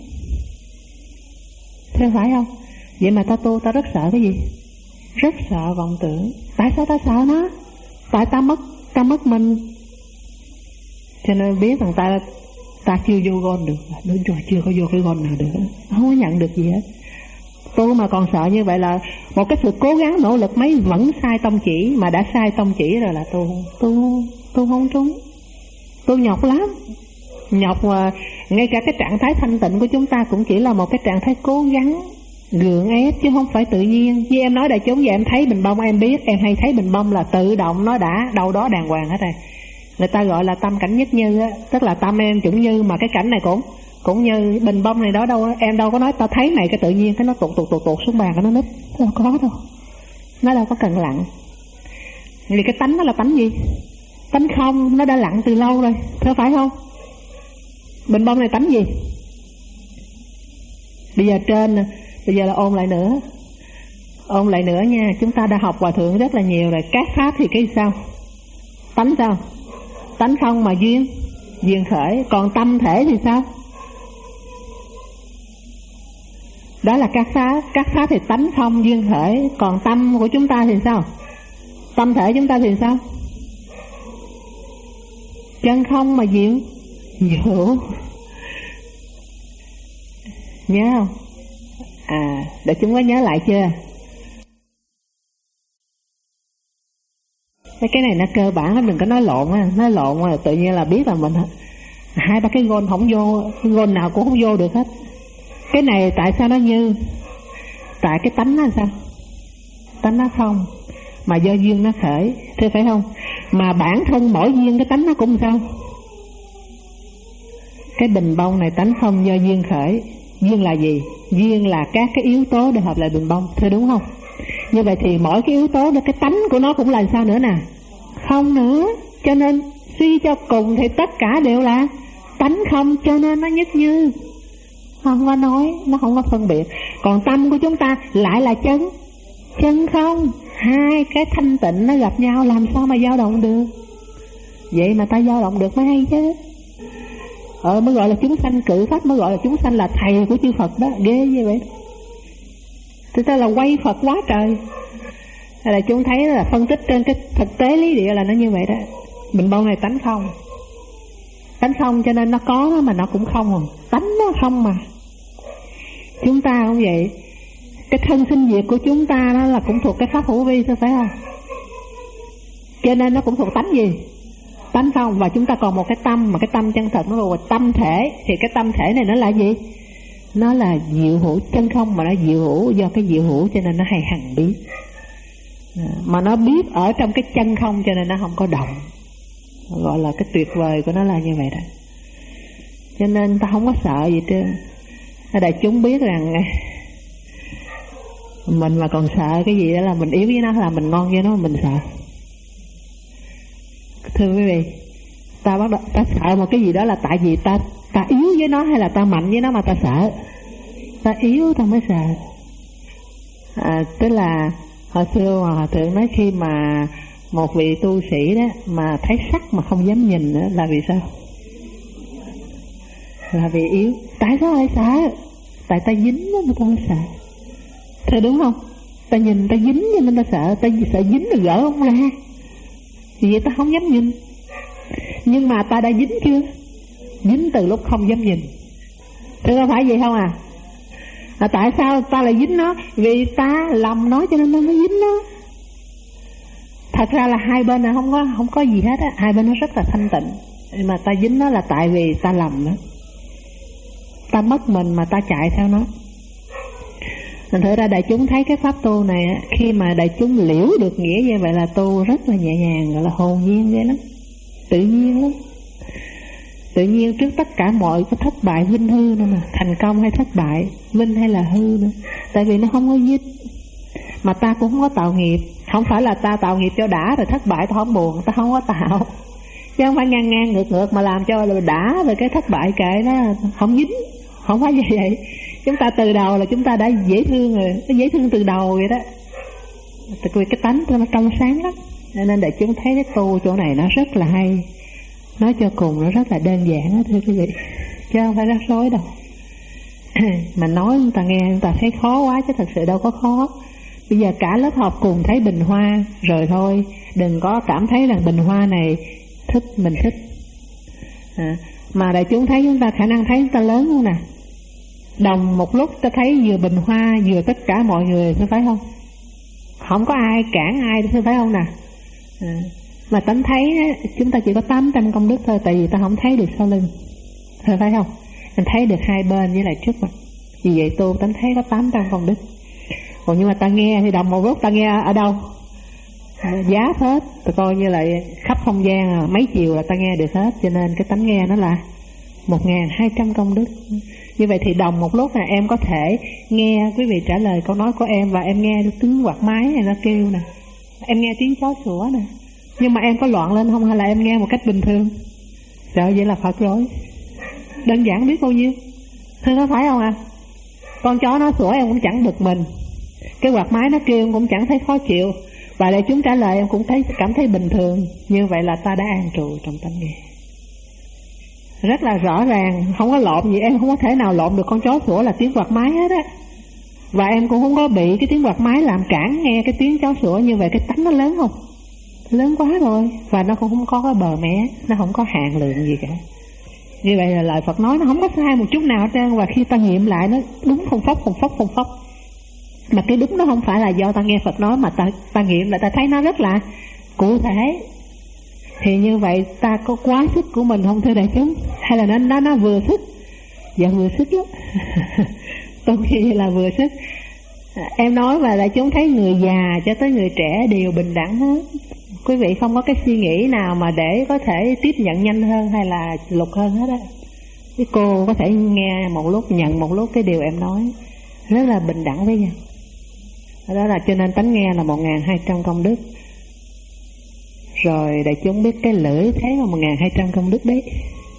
thế phải không? Vậy mà ta tu ta rất sợ cái gì? Rất sợ vọng tưởng. Tại sao ta sợ nó? Tại ta mất ta mất mình, cho nên biết rằng ta ta chưa vô gôn được, đúng rồi, chưa có vô cái gôn nào được, không có nhận được gì hết. Tu mà còn sợ như vậy là một cái sự cố gắng nỗ lực mấy vẫn sai tông chỉ, mà đã sai tông chỉ rồi là tu tu tu không trúng, tu nhọc lắm, nhọc. Mà ngay cả cái trạng thái thanh tịnh của chúng ta cũng chỉ là một cái trạng thái cố gắng gượng ép chứ không phải tự nhiên. Như em nói đại chúng, vậy em thấy bình bông em biết, em hay thấy bình bông là tự động nó đã đâu đó đàng hoàng hết rồi. Người ta gọi là tâm cảnh nhất như á, tức là tâm em chuẩn như, mà cái cảnh này cũng cũng như bình bông này đó đâu, em đâu có nói tao thấy này cái tự nhiên cái nó tụt tụt tụt tụt xuống bàn cái nó nứt, đâu có đâu, nó đâu có cần lặng. Vì cái tánh nó là tánh gì? Tánh không, nó đã lặng từ lâu rồi, thế phải không? Bình bông này tánh gì? Bây giờ trên, bây giờ là ôn lại nữa, ôn lại nữa nha. Chúng ta đã học hòa thượng rất là nhiều rồi. Các pháp thì cái sao? Tánh sao? Tánh không mà duyên duyên khởi. Còn tâm thể thì sao? Đó là các pháp. Các pháp thì tánh không duyên khởi. Còn tâm của chúng ta thì sao? Tâm thể chúng ta thì sao? Chân không mà diệu diệu. Nhớ không? À, để chúng có nhớ lại chưa? Cái này nó cơ bản lắm, đừng có nói lộn á, nói lộn là tự nhiên là biết là mình hai ba cái gôn không vô, cái gôn nào cũng không vô được hết. Cái này tại sao nó như? Tại cái tánh nó sao? Tánh nó không, mà do duyên nó khởi, thế phải không? Mà bản thân mỗi duyên cái tánh nó cũng sao? Cái bình bông này tánh không do duyên khởi. Duyên là gì? Duyên là các cái yếu tố để hợp lại bình bông, thưa đúng không? Như vậy thì mỗi cái yếu tố đó, cái tánh của nó cũng là sao nữa nè? Không nữa. Cho nên suy cho cùng thì tất cả đều là tánh không, cho nên nó nhất như. Không có nói, nó không có phân biệt. Còn tâm của chúng ta lại là chân chân không. Hai cái thanh tịnh nó gặp nhau làm sao mà dao động được? Vậy mà ta dao động được mới hay chứ. Ờ mới gọi là chúng sanh cự pháp, mới gọi là chúng sanh là thầy của chư Phật đó, ghê như vậy. Thực ra là quay Phật quá trời. Hay là chúng thấy là phân tích trên cái thực tế lý địa là nó như vậy đó. Bình bông này tánh không, tánh không cho nên nó có mà nó cũng không rồi. Tánh nó không mà. Chúng ta cũng vậy. Cái thân sinh diệt của chúng ta đó là cũng thuộc cái pháp hữu vi, phải không? Cho nên nó cũng thuộc tánh gì? Tánh không. Và chúng ta còn một cái tâm, mà cái tâm chân thật nó gọi là tâm thể. Thì cái tâm thể này nó là gì? Nó là diệu hữu chân không, mà nó diệu hữu, do cái diệu hữu cho nên nó hay hằng biết. Mà nó biết ở trong cái chân không cho nên nó không có động. Gọi là cái tuyệt vời của nó là như vậy đó. Cho nên ta không có sợ gì trơn. Đại chúng biết rằng Mình mà còn sợ cái gì đó là mình yếu với nó, là mình ngon với nó, mình sợ. Thưa quý vị, ta bắt đầu ta sợ một cái gì đó là tại vì ta ta yếu với nó hay là ta mạnh với nó mà ta sợ? Ta yếu ta mới sợ. À, tức là hồi xưa mà Hòa Thượng nói khi mà một vị tu sĩ đó mà thấy sắc mà không dám nhìn nữa là vì sao? Là vì yếu. Tại sao lại sợ? Tại ta dính đó mà ta mới sợ. Thế đúng không? Ta nhìn ta dính cho nên ta sợ. Ta sợ dính rồi gỡ không ra, vì vậy ta không dám nhìn. Nhưng mà ta đã dính chưa? Dính từ lúc không dám nhìn. Thế có phải vậy không à? À, tại sao ta lại dính nó? Vì ta lầm nó cho nên ta mới dính nó. Thật ra là hai bên là không có không có gì hết á, hai bên nó rất là thanh tịnh. Nhưng mà ta dính nó là tại vì ta lầm đó. Ta mất mình mà ta chạy theo nó. Thành thử ra đại chúng thấy cái pháp tu này, khi mà đại chúng liễu được nghĩa như vậy là tu rất là nhẹ nhàng, gọi là hồn nhiên vậy lắm, tự nhiên lắm. Tự nhiên trước tất cả mọi cái thất bại vinh hư nữa mà, thành công hay thất bại, vinh hay là hư nữa. Tại vì nó không có dính. Mà ta cũng không có tạo nghiệp. Không phải là ta tạo nghiệp cho đã rồi thất bại ta không buồn, ta không có tạo. Chứ không phải ngang ngang ngược ngược mà làm cho là đã rồi cái thất bại kệ đó không dính. Không phải như vậy. Chúng ta từ đầu là chúng ta đã dễ thương rồi, nó dễ thương từ đầu vậy đó. Tại vì cái tánh nó trong sáng lắm. Nên để chúng thấy cái tu chỗ này nó rất là hay. Nói cho cùng nó rất là đơn giản đó thưa quý vị, chứ không phải rắc rối đâu. Mà nói chúng ta nghe chúng ta thấy khó quá, chứ thật sự đâu có khó. Bây giờ cả lớp học cùng thấy bình hoa rồi thôi. Đừng có cảm thấy rằng bình hoa này thích mình thích à, mà đại chúng thấy chúng ta khả năng thấy chúng ta lớn không nè. Đồng một lúc ta thấy vừa bình hoa vừa tất cả mọi người, phải không? Không có ai cản ai, phải không nè? À, mà tánh thấy chúng ta chỉ có tám trăm công đức thôi, tại vì ta không thấy được sau lưng, phải không? Mình thấy được hai bên với lại trước mặt. Vì vậy tu tánh thấy có tám trăm công đức. Còn nhưng mà ta nghe thì đồng một lúc ta nghe ở đâu? Giá hết, ta coi như là khắp không gian mấy chiều là ta nghe được hết. Cho nên cái tánh nghe nó là một nghìn hai trăm công đức. Như vậy thì đồng một lúc là em có thể nghe quý vị trả lời câu nói của em, và em nghe được tiếng quạt máy này nó kêu nè, em nghe tiếng chó sủa nè, nhưng mà em có loạn lên không hay là em nghe một cách bình thường? Trời, vậy là Phật rồi. Đơn giản biết bao nhiêu. Thế có phải không à? Con chó nó sủa em cũng chẳng bực mình, cái quạt máy nó kêu em cũng chẳng thấy khó chịu, và để chúng trả lời em cũng thấy cảm thấy bình thường. Như vậy là ta đã an trụ trong tánh nghe. Rất là rõ ràng, không có lộn gì. Em không có thể nào lộn được con chó sủa là tiếng quạt máy hết á. Và em cũng không có bị cái tiếng quạt máy làm cản nghe cái tiếng chó sủa. Như vậy cái tánh nó lớn không? Lớn quá rồi. Và nó cũng không có cái bờ mé, nó không có hạn lượng gì cả. Như vậy là lời Phật nói nó không có sai một chút nào hết trơn. Và khi ta nghiệm lại nó đúng phồng phóc phồng phóc phồng phóc. Mà cái đúng đó không phải là do ta nghe Phật nói, mà ta, ta nghiệm lại ta thấy nó rất là cụ thể. Thì như vậy ta có quá sức của mình không thưa đại chúng? Hay là nó nó, nó vừa sức? Dạ vừa sức lắm. Tôi nghĩ là vừa sức. Em nói và đại chúng thấy người già cho tới người trẻ đều bình đẳng hết. Quý vị không có cái suy nghĩ nào mà để có thể tiếp nhận nhanh hơn hay là lục hơn hết á. Cái cô có thể nghe một lúc, nhận một lúc cái điều em nói, rất là bình đẳng với nhau. Đó là cho nên tánh nghe là một nghìn hai trăm công đức. Rồi đại chúng biết cái lưỡi thấy là một nghìn hai trăm công đức đấy.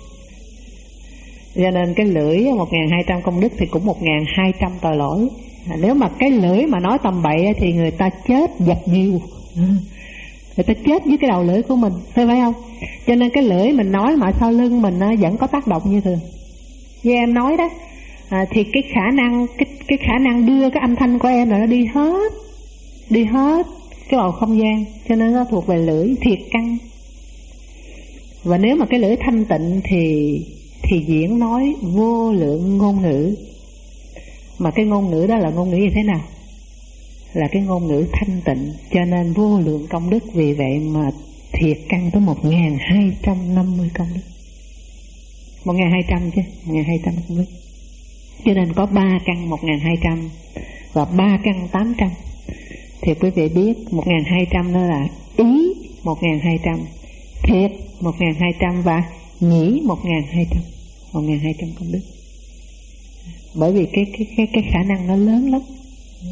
Cho nên cái lưỡi một nghìn hai trăm công đức thì cũng một nghìn hai trăm tội lỗi. À, nếu mà cái lưỡi mà nói tầm bậy thì người ta chết dập dìu. Người ta chết với cái đầu lưỡi của mình, phải phải không? Cho nên cái lưỡi mình nói mà sau lưng mình vẫn có tác động như thường. Như em nói đó, à, thì cái khả năng cái cái khả năng đưa cái âm thanh của em là nó đi hết, đi hết cái bầu không gian, cho nên nó thuộc về lưỡi thiệt căn. Và nếu mà cái lưỡi thanh tịnh thì thì diễn nói vô lượng ngôn ngữ. Mà cái ngôn ngữ đó là ngôn ngữ như thế nào? Là cái ngôn ngữ thanh tịnh, cho nên vô lượng công đức. Vì vậy mà thiệt căn tới một nghìn hai trăm năm mươi công đức. Một nghìn hai trăm chứ, một nghìn hai trăm công đức. Cho nên có ba căn một nghìn hai trăm và ba căn tám trăm. Thì quý vị biết một nghìn hai trăm đó là ý một nghìn hai trăm, thiệt một nghìn hai trăm và nghĩ một nghìn hai trăm, một nghìn hai trăm công đức. Bởi vì cái cái cái cái khả năng nó lớn lắm.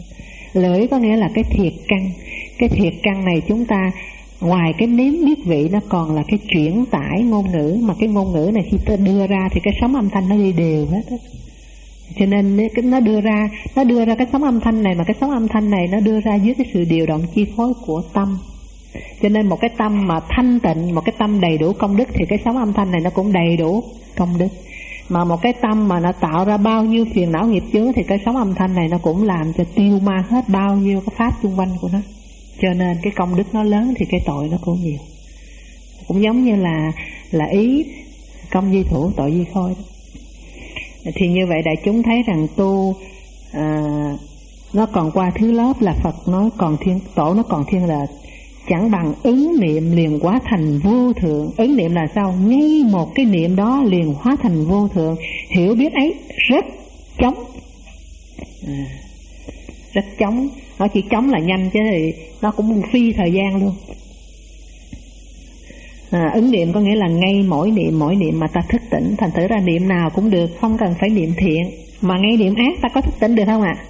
Lưỡi có nghĩa là cái thiệt căn. Cái thiệt căn này chúng ta ngoài cái nếm biết vị, nó còn là cái chuyển tải ngôn ngữ. Mà cái ngôn ngữ này khi ta đưa ra thì cái sóng âm thanh nó đi đều hết á. Cho nên nó đưa ra Nó đưa ra cái sóng âm thanh này, mà cái sóng âm thanh này nó đưa ra dưới cái sự điều động chi phối của tâm. Cho nên một cái tâm mà thanh tịnh, một cái tâm đầy đủ công đức, thì cái sóng âm thanh này nó cũng đầy đủ công đức. Mà một cái tâm mà nó tạo ra bao nhiêu phiền não nghiệp chướng, thì cái sóng âm thanh này nó cũng làm cho tiêu ma hết bao nhiêu cái pháp xung quanh của nó. Cho nên cái công đức nó lớn thì cái tội nó cũng nhiều. Cũng giống như là là ý công di thủ tội di khôi đó. Thì như vậy đại chúng thấy rằng tu à, nó còn qua thứ lớp là Phật nói còn thiên tổ, nó còn thiên là chẳng bằng ứng niệm liền hóa thành vô thượng. Ứng niệm là sao? Ngay một cái niệm đó liền hóa thành vô thượng. Hiểu biết ấy rất chóng, à, rất chóng. Nó chỉ chóng là nhanh chứ thì nó cũng phi thời gian luôn. À, ứng niệm có nghĩa là ngay mỗi niệm mỗi niệm mà ta thức tỉnh. Thành thử ra niệm nào cũng được, không cần phải niệm thiện. Mà ngay niệm ác ta có thức tỉnh được không ạ? À?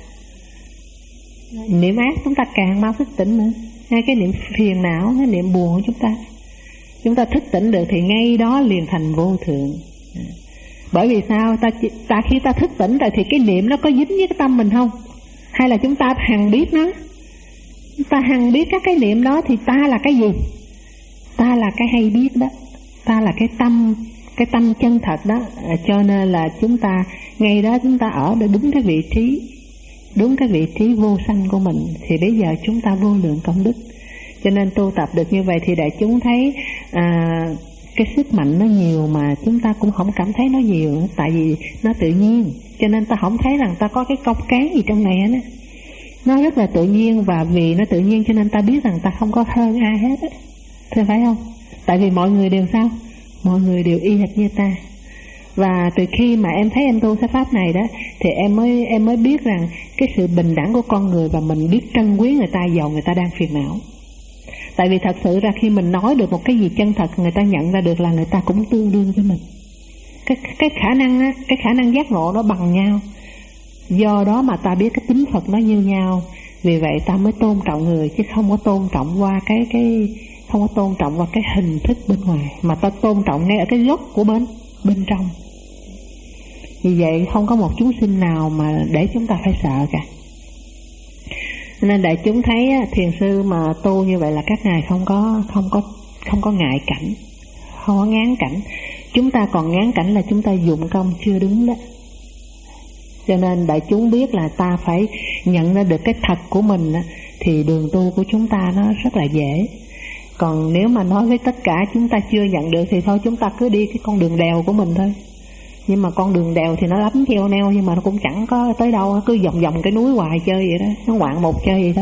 Niệm ác chúng ta càng mau thức tỉnh nữa. Ngay cái niệm phiền não, cái niệm buồn của chúng ta, chúng ta thức tỉnh được thì ngay đó liền thành vô thượng. Bởi vì sao? Ta, ta khi ta thức tỉnh rồi thì cái niệm nó có dính với cái tâm mình không? Hay là chúng ta hằng biết nó? Chúng ta hằng biết các cái niệm đó thì ta là cái gì? Ta là cái hay biết đó. Ta là cái tâm, cái tâm chân thật đó. À, cho nên là chúng ta ngay đó chúng ta ở để đúng cái vị trí, đúng cái vị trí vô sanh của mình, thì bây giờ chúng ta vô lượng công đức. Cho nên tu tập được như vậy thì đại chúng thấy à, cái sức mạnh nó nhiều mà chúng ta cũng không cảm thấy nó nhiều nữa, tại vì nó tự nhiên. Cho nên ta không thấy rằng ta có cái công cán gì trong này hết. Nó rất là tự nhiên, và vì nó tự nhiên cho nên ta biết rằng ta không có hơn ai hết á. Thế phải không? Tại vì mọi người đều sao? Mọi người đều y hệt như ta. Và từ khi mà em thấy em tu cái pháp này đó, thì em mới em mới biết rằng cái sự bình đẳng của con người, và mình biết trân quý người ta giàu người ta đang phiền não. Tại vì thật sự ra khi mình nói được một cái gì chân thật, người ta nhận ra được là người ta cũng tương đương với mình. Cái cái khả năng á, cái khả năng giác ngộ nó bằng nhau. Do đó mà ta biết cái tính Phật nó như nhau. Vì vậy ta mới tôn trọng người, chứ không có tôn trọng qua cái cái không có tôn trọng vào cái hình thức bên ngoài, mà ta tôn trọng ngay ở cái gốc của bên bên trong. Vì vậy không có một chúng sinh nào mà để chúng ta phải sợ cả. Nên đại chúng thấy thiền sư mà tu như vậy là các ngài không có không có không có ngại cảnh, không có ngán cảnh. Chúng ta còn ngán cảnh là chúng ta dụng công chưa đúng đó. Cho nên đại chúng biết là ta phải nhận ra được cái thật của mình đó, thì đường tu của chúng ta nó rất là dễ. Còn nếu mà nói với tất cả chúng ta chưa nhận được thì thôi chúng ta cứ đi cái con đường đèo của mình thôi. Nhưng mà con đường đèo thì nó lắm treo neo, nhưng mà nó cũng chẳng có tới đâu, cứ vòng vòng cái núi hoài chơi vậy đó, nó ngoạn một chơi vậy thôi.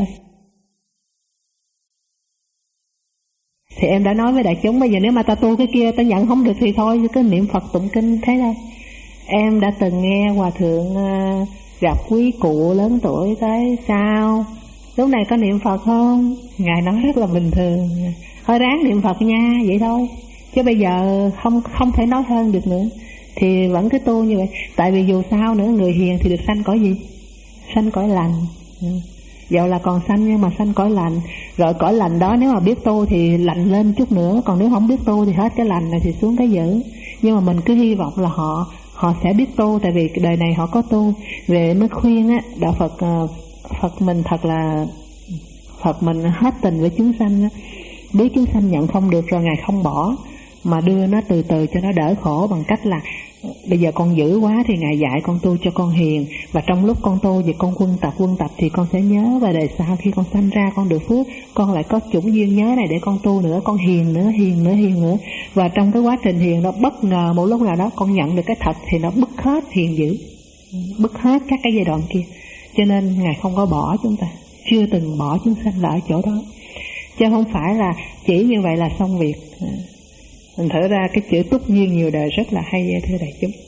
Thì em đã nói với đại chúng, bây giờ nếu mà ta tu cái kia ta nhận không được thì thôi, cứ niệm Phật tụng kinh thế thôi. Em đã từng nghe hòa thượng uh, gặp quý cụ lớn tuổi tới, sao lúc này có niệm Phật không? Ngài nói rất là bình thường, thôi ráng niệm Phật nha, vậy thôi. Chứ bây giờ không không thể nói hơn được nữa. Thì vẫn cứ tu như vậy. Tại vì dù sao nữa, người hiền thì được sanh cõi gì? Sanh cõi lành. Dẫu là còn sanh nhưng mà sanh cõi lành. Rồi cõi lành đó nếu mà biết tu thì lành lên chút nữa. Còn nếu không biết tu thì hết cái lành này thì xuống cái dữ. Nhưng mà mình cứ hy vọng là họ Họ sẽ biết tu. Tại vì đời này họ có tu. Về mới khuyên á, đạo Phật Phật mình thật là Phật mình hết tình với chúng sanh á. Biết chúng sanh nhận không được rồi Ngài không bỏ, mà đưa nó từ từ cho nó đỡ khổ, bằng cách là bây giờ con dữ quá thì Ngài dạy con tu cho con hiền. Và trong lúc con tu thì con quân tập quân tập thì con sẽ nhớ, và đời sau khi con sanh ra con được phước, con lại có chủng duyên nhớ này để con tu nữa, con hiền nữa, hiền nữa, hiền nữa. Và trong cái quá trình hiền đó, bất ngờ một lúc nào đó con nhận được cái thật thì nó bứt hết hiền dữ, bứt hết các cái giai đoạn kia. Cho nên Ngài không có bỏ chúng ta, chưa từng bỏ chúng sanh là ở chỗ đó. Chứ không phải là chỉ như vậy là xong việc. Mình thở ra cái chữ túc duyên nhiều đời rất là hay, thưa đại chúng.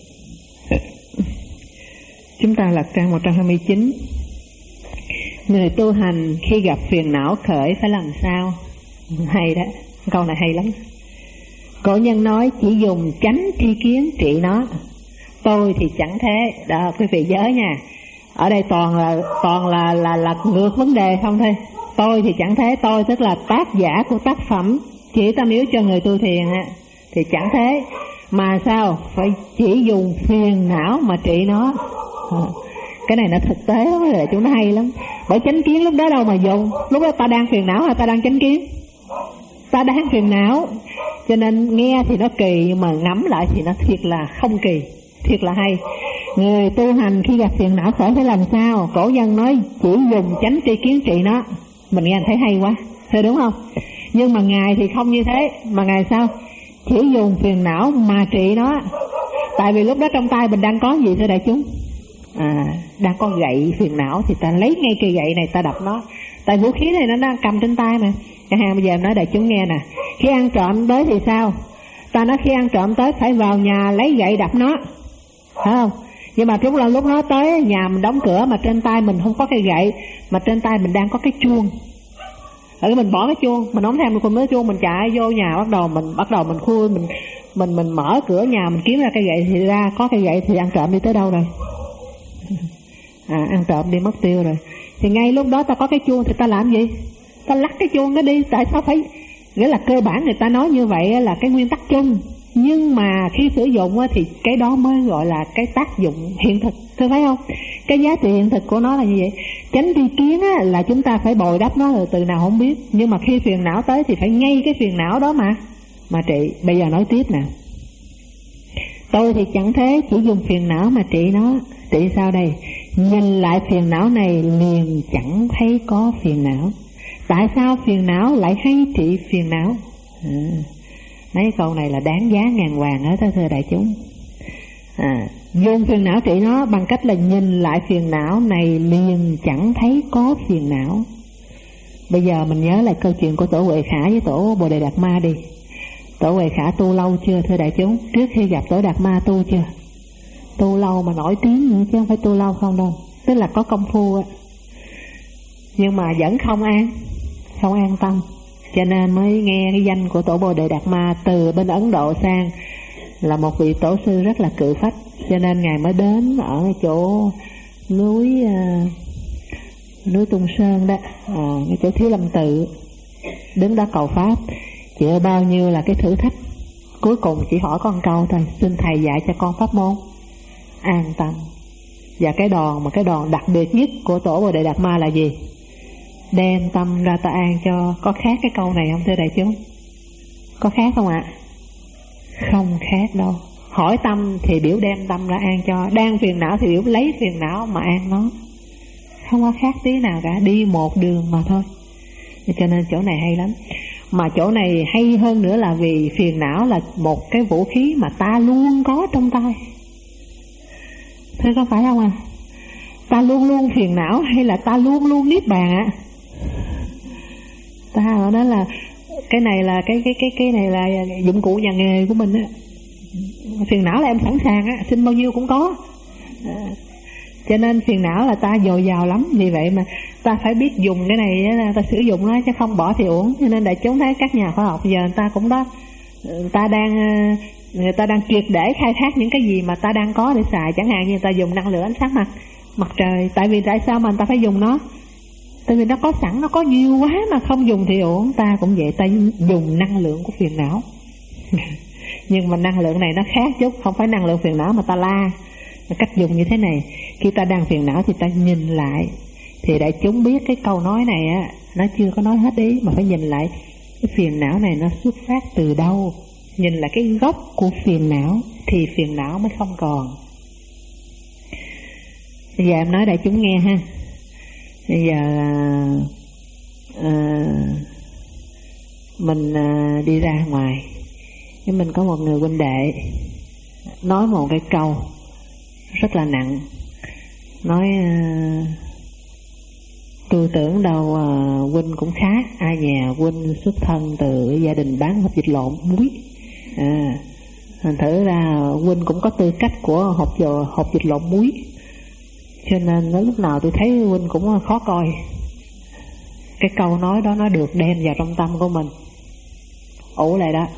Chúng ta lật trang một trăm hai mươi chín. Người tu hành khi gặp phiền não khởi phải làm sao? Hay đó, câu này hay lắm. Cổ nhân nói chỉ dùng chánh tri kiến trị nó. Tôi thì chẳng thế. Đó, quý vị nhớ nha. Ở đây toàn là toàn là là là ngược vấn đề không thôi. Tôi thì chẳng thế, tôi tức là tác giả của tác phẩm chỉ tâm yếu cho người tu thiền á, thì chẳng thế. Mà sao phải chỉ dùng phiền não mà trị nó. À, cái này nó thực tế lắm, là chúng nó hay lắm. Bởi chánh kiến lúc đó đâu mà dùng. Lúc đó ta đang phiền não hay ta đang chánh kiến? Ta đang phiền não. Cho nên nghe thì nó kỳ, nhưng mà ngẫm lại thì nó thiệt là không kỳ, thiệt là hay. Người tu hành khi gặp phiền não khởi phải làm sao? Cổ nhân nói chỉ dùng chánh tri kiến trị nó. Mình nghe thấy hay quá, thế đúng không? Nhưng mà Ngài thì không như thế. Mà Ngài sao? Chỉ dùng phiền não mà trị nó. Tại vì lúc đó trong tay mình đang có gì thưa đại chúng? À, đang có gậy phiền não thì ta lấy ngay cây gậy này ta đập nó. Tại vũ khí này nó đang cầm trên tay mà. Chẳng hạn bây giờ nói đại chúng nghe nè, khi ăn trộm tới thì sao? Ta nói khi ăn trộm tới phải vào nhà lấy gậy đập nó, phải không? Nhưng mà lúc là lúc nó tới nhà mình đóng cửa mà trên tay mình không có cây gậy, mà trên tay mình đang có cái chuông. Ở mình bỏ cái chuông, mình không thèm cùng với chuông, mình chạy vô nhà bắt đầu mình bắt đầu mình khui mình mình mình mở cửa nhà mình kiếm ra cây gậy thì ra có cây gậy thì ăn trộm đi tới đâu rồi? À, ăn trộm đi mất tiêu rồi. Thì ngay lúc đó ta có cái chuông thì ta làm gì? Ta lắc cái chuông nó đi. Tại sao phải? Nghĩa là cơ bản người ta nói như vậy là cái nguyên tắc chung, nhưng mà khi sử dụng thì cái đó mới gọi là cái tác dụng hiện thực, thưa thấy không? Cái giá trị hiện thực của nó là như vậy. Chánh tri kiến là chúng ta phải bồi đắp nó, rồi từ nào không biết. Nhưng mà khi phiền não tới thì phải ngay cái phiền não đó mà mà trị. Bây giờ nói tiếp nè. Tôi thì chẳng thế, chỉ dùng phiền não mà trị nó. Trị sao đây? Nhìn lại phiền não này liền chẳng thấy có phiền não. Tại sao phiền não lại hay trị phiền não? À, mấy câu này là đáng giá ngàn hoàng hết đó thưa đại chúng. À, dùng phiền não trị nó bằng cách là nhìn lại phiền não này liền chẳng thấy có phiền não. Bây giờ mình nhớ lại câu chuyện của Tổ Huệ Khả với Tổ Bồ Đề Đạt Ma đi. Tổ Huệ Khả tu lâu chưa thưa đại chúng? Trước khi gặp Tổ Đạt Ma tu chưa? Tu lâu mà nổi tiếng nữa chứ không phải tu lâu không đâu. Tức là có công phu á. Nhưng mà vẫn không an, không an tâm. Cho nên mới nghe cái danh của Tổ Bồ Đề Đạt Ma từ bên Ấn Độ sang là một vị tổ sư rất là cự phách. Cho nên Ngài mới đến ở chỗ núi uh, núi Tung Sơn đó, à, cái chỗ Thiếu Lâm Tự, đứng đó cầu Pháp. Chịu bao nhiêu là cái thử thách, cuối cùng chỉ hỏi con câu thôi: xin thầy dạy cho con pháp môn an tâm. Và cái đòn mà cái đòn đặc biệt nhất của Tổ Bồ Đề Đạt Ma là gì? Đem tâm ra ta an cho. Có khác cái câu này không thưa đại chúng? Có khác không ạ? À? Không khác đâu. Hỏi tâm thì biểu đem tâm ra an cho, đang phiền não thì biểu lấy phiền não mà an nó. Không có khác tí nào cả, đi một đường mà thôi. Cho nên chỗ này hay lắm. Mà chỗ này hay hơn nữa là vì phiền não là một cái vũ khí mà ta luôn có trong tay. Thế có phải không à? Ta luôn luôn phiền não hay là ta luôn luôn niết bàn ạ? À? Ta ở đó là cái này là cái cái cái cái này là dụng cụ nhà nghề của mình á. Phiền não là em sẵn sàng á, xin bao nhiêu cũng có. À, cho nên phiền não là ta dồi dào lắm. Vì vậy mà ta phải biết dùng cái này, ta sử dụng nó chứ không bỏ thì uổng. Cho nên đại chúng thấy các nhà khoa học giờ người ta cũng đó, người ta đang người ta đang triệt để khai thác những cái gì mà ta đang có để xài. Chẳng hạn như người ta dùng năng lượng ánh sáng mặt mặt trời. Tại vì tại sao mà người ta phải dùng nó? Tại vì nó có sẵn, nó có nhiều quá mà không dùng thì uổng. Ta cũng vậy, ta dùng năng lượng của phiền não. Nhưng mà năng lượng này nó khác chút, không phải năng lượng phiền não mà ta la. Cách dùng như thế này: khi ta đang phiền não thì ta nhìn lại. Thì đại chúng biết cái câu nói này á, nó chưa có nói hết ý, mà phải nhìn lại cái phiền não này nó xuất phát từ đâu. Nhìn lại cái gốc của phiền não thì phiền não mới không còn. Bây giờ em nói đại chúng nghe ha. Bây giờ à, mình à, đi ra ngoài, nhưng mình có một người huynh đệ nói một cái câu rất là nặng. Nói à, tôi tưởng đâu à, huynh cũng khá. Ai nhà huynh xuất thân từ gia đình bán hộp vịt lộn muối. À, thành thử ra huynh cũng có tư cách của hộp hộp vịt lộn muối. Cho nên lúc nào tôi thấy huynh cũng khó coi. Cái câu nói đó nó được đem vào trong tâm của mình, ủ lại đó.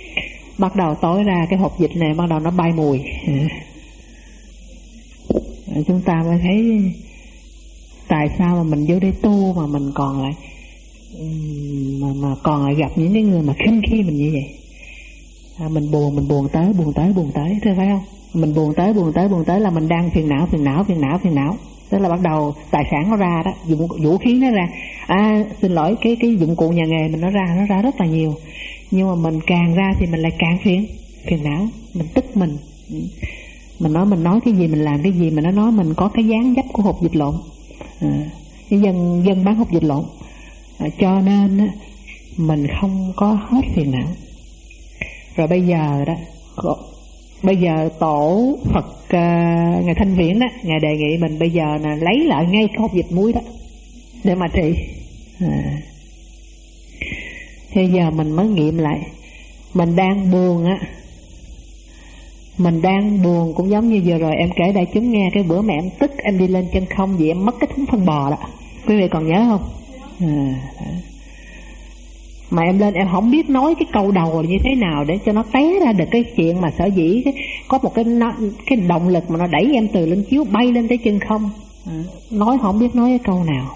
Bắt đầu tối ra cái hộp vịt này bắt đầu nó bay mùi. chúng ta mới thấy tại sao mà mình vô đây tu mà mình còn lại mà, mà còn lại gặp những cái người mà khinh khi mình như vậy. À, mình buồn mình buồn tới buồn tới buồn tới thế phải không? Mình buồn tới buồn tới buồn tới là mình đang phiền não phiền não phiền não phiền não tức là bắt đầu tài sản nó ra đó, dụng vũ khí nó ra, à xin lỗi cái cái dụng cụ nhà nghề mình nó ra nó ra rất là nhiều, nhưng mà mình càng ra thì mình lại càng phiền phiền não, mình tức mình mình nói mình nói cái gì mình làm cái gì mà nó nói mình có cái dáng dấp của hột vịt lộn, à, cái dân dân bán hột vịt lộn, à, cho nên á, mình không có hết phiền não. Rồi bây giờ đó, bây giờ tổ Phật uh, ngài Thanh Viễn đó, ngài đề nghị mình bây giờ là lấy lại ngay cái hột vịt muối đó để mà trị. À. Bây giờ mình mới nghiệm lại, mình đang buồn á, mình đang buồn cũng giống như vừa rồi em kể đại chúng nghe cái bữa mẹ em tức em đi lên chân không vì em mất cái thúng phân bò đó, quý vị còn nhớ không? À. Mà em lên em không biết nói cái câu đầu là như thế nào để cho nó té ra được cái chuyện mà sở dĩ cái, có một cái nó, cái động lực mà nó đẩy em từ lên chiếu bay lên tới chân không, à, nói không biết nói cái câu nào.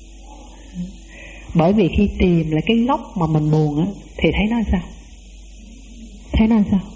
Bởi vì khi tìm lại cái gốc mà mình buồn á thì thấy nó sao? Thấy nó sao?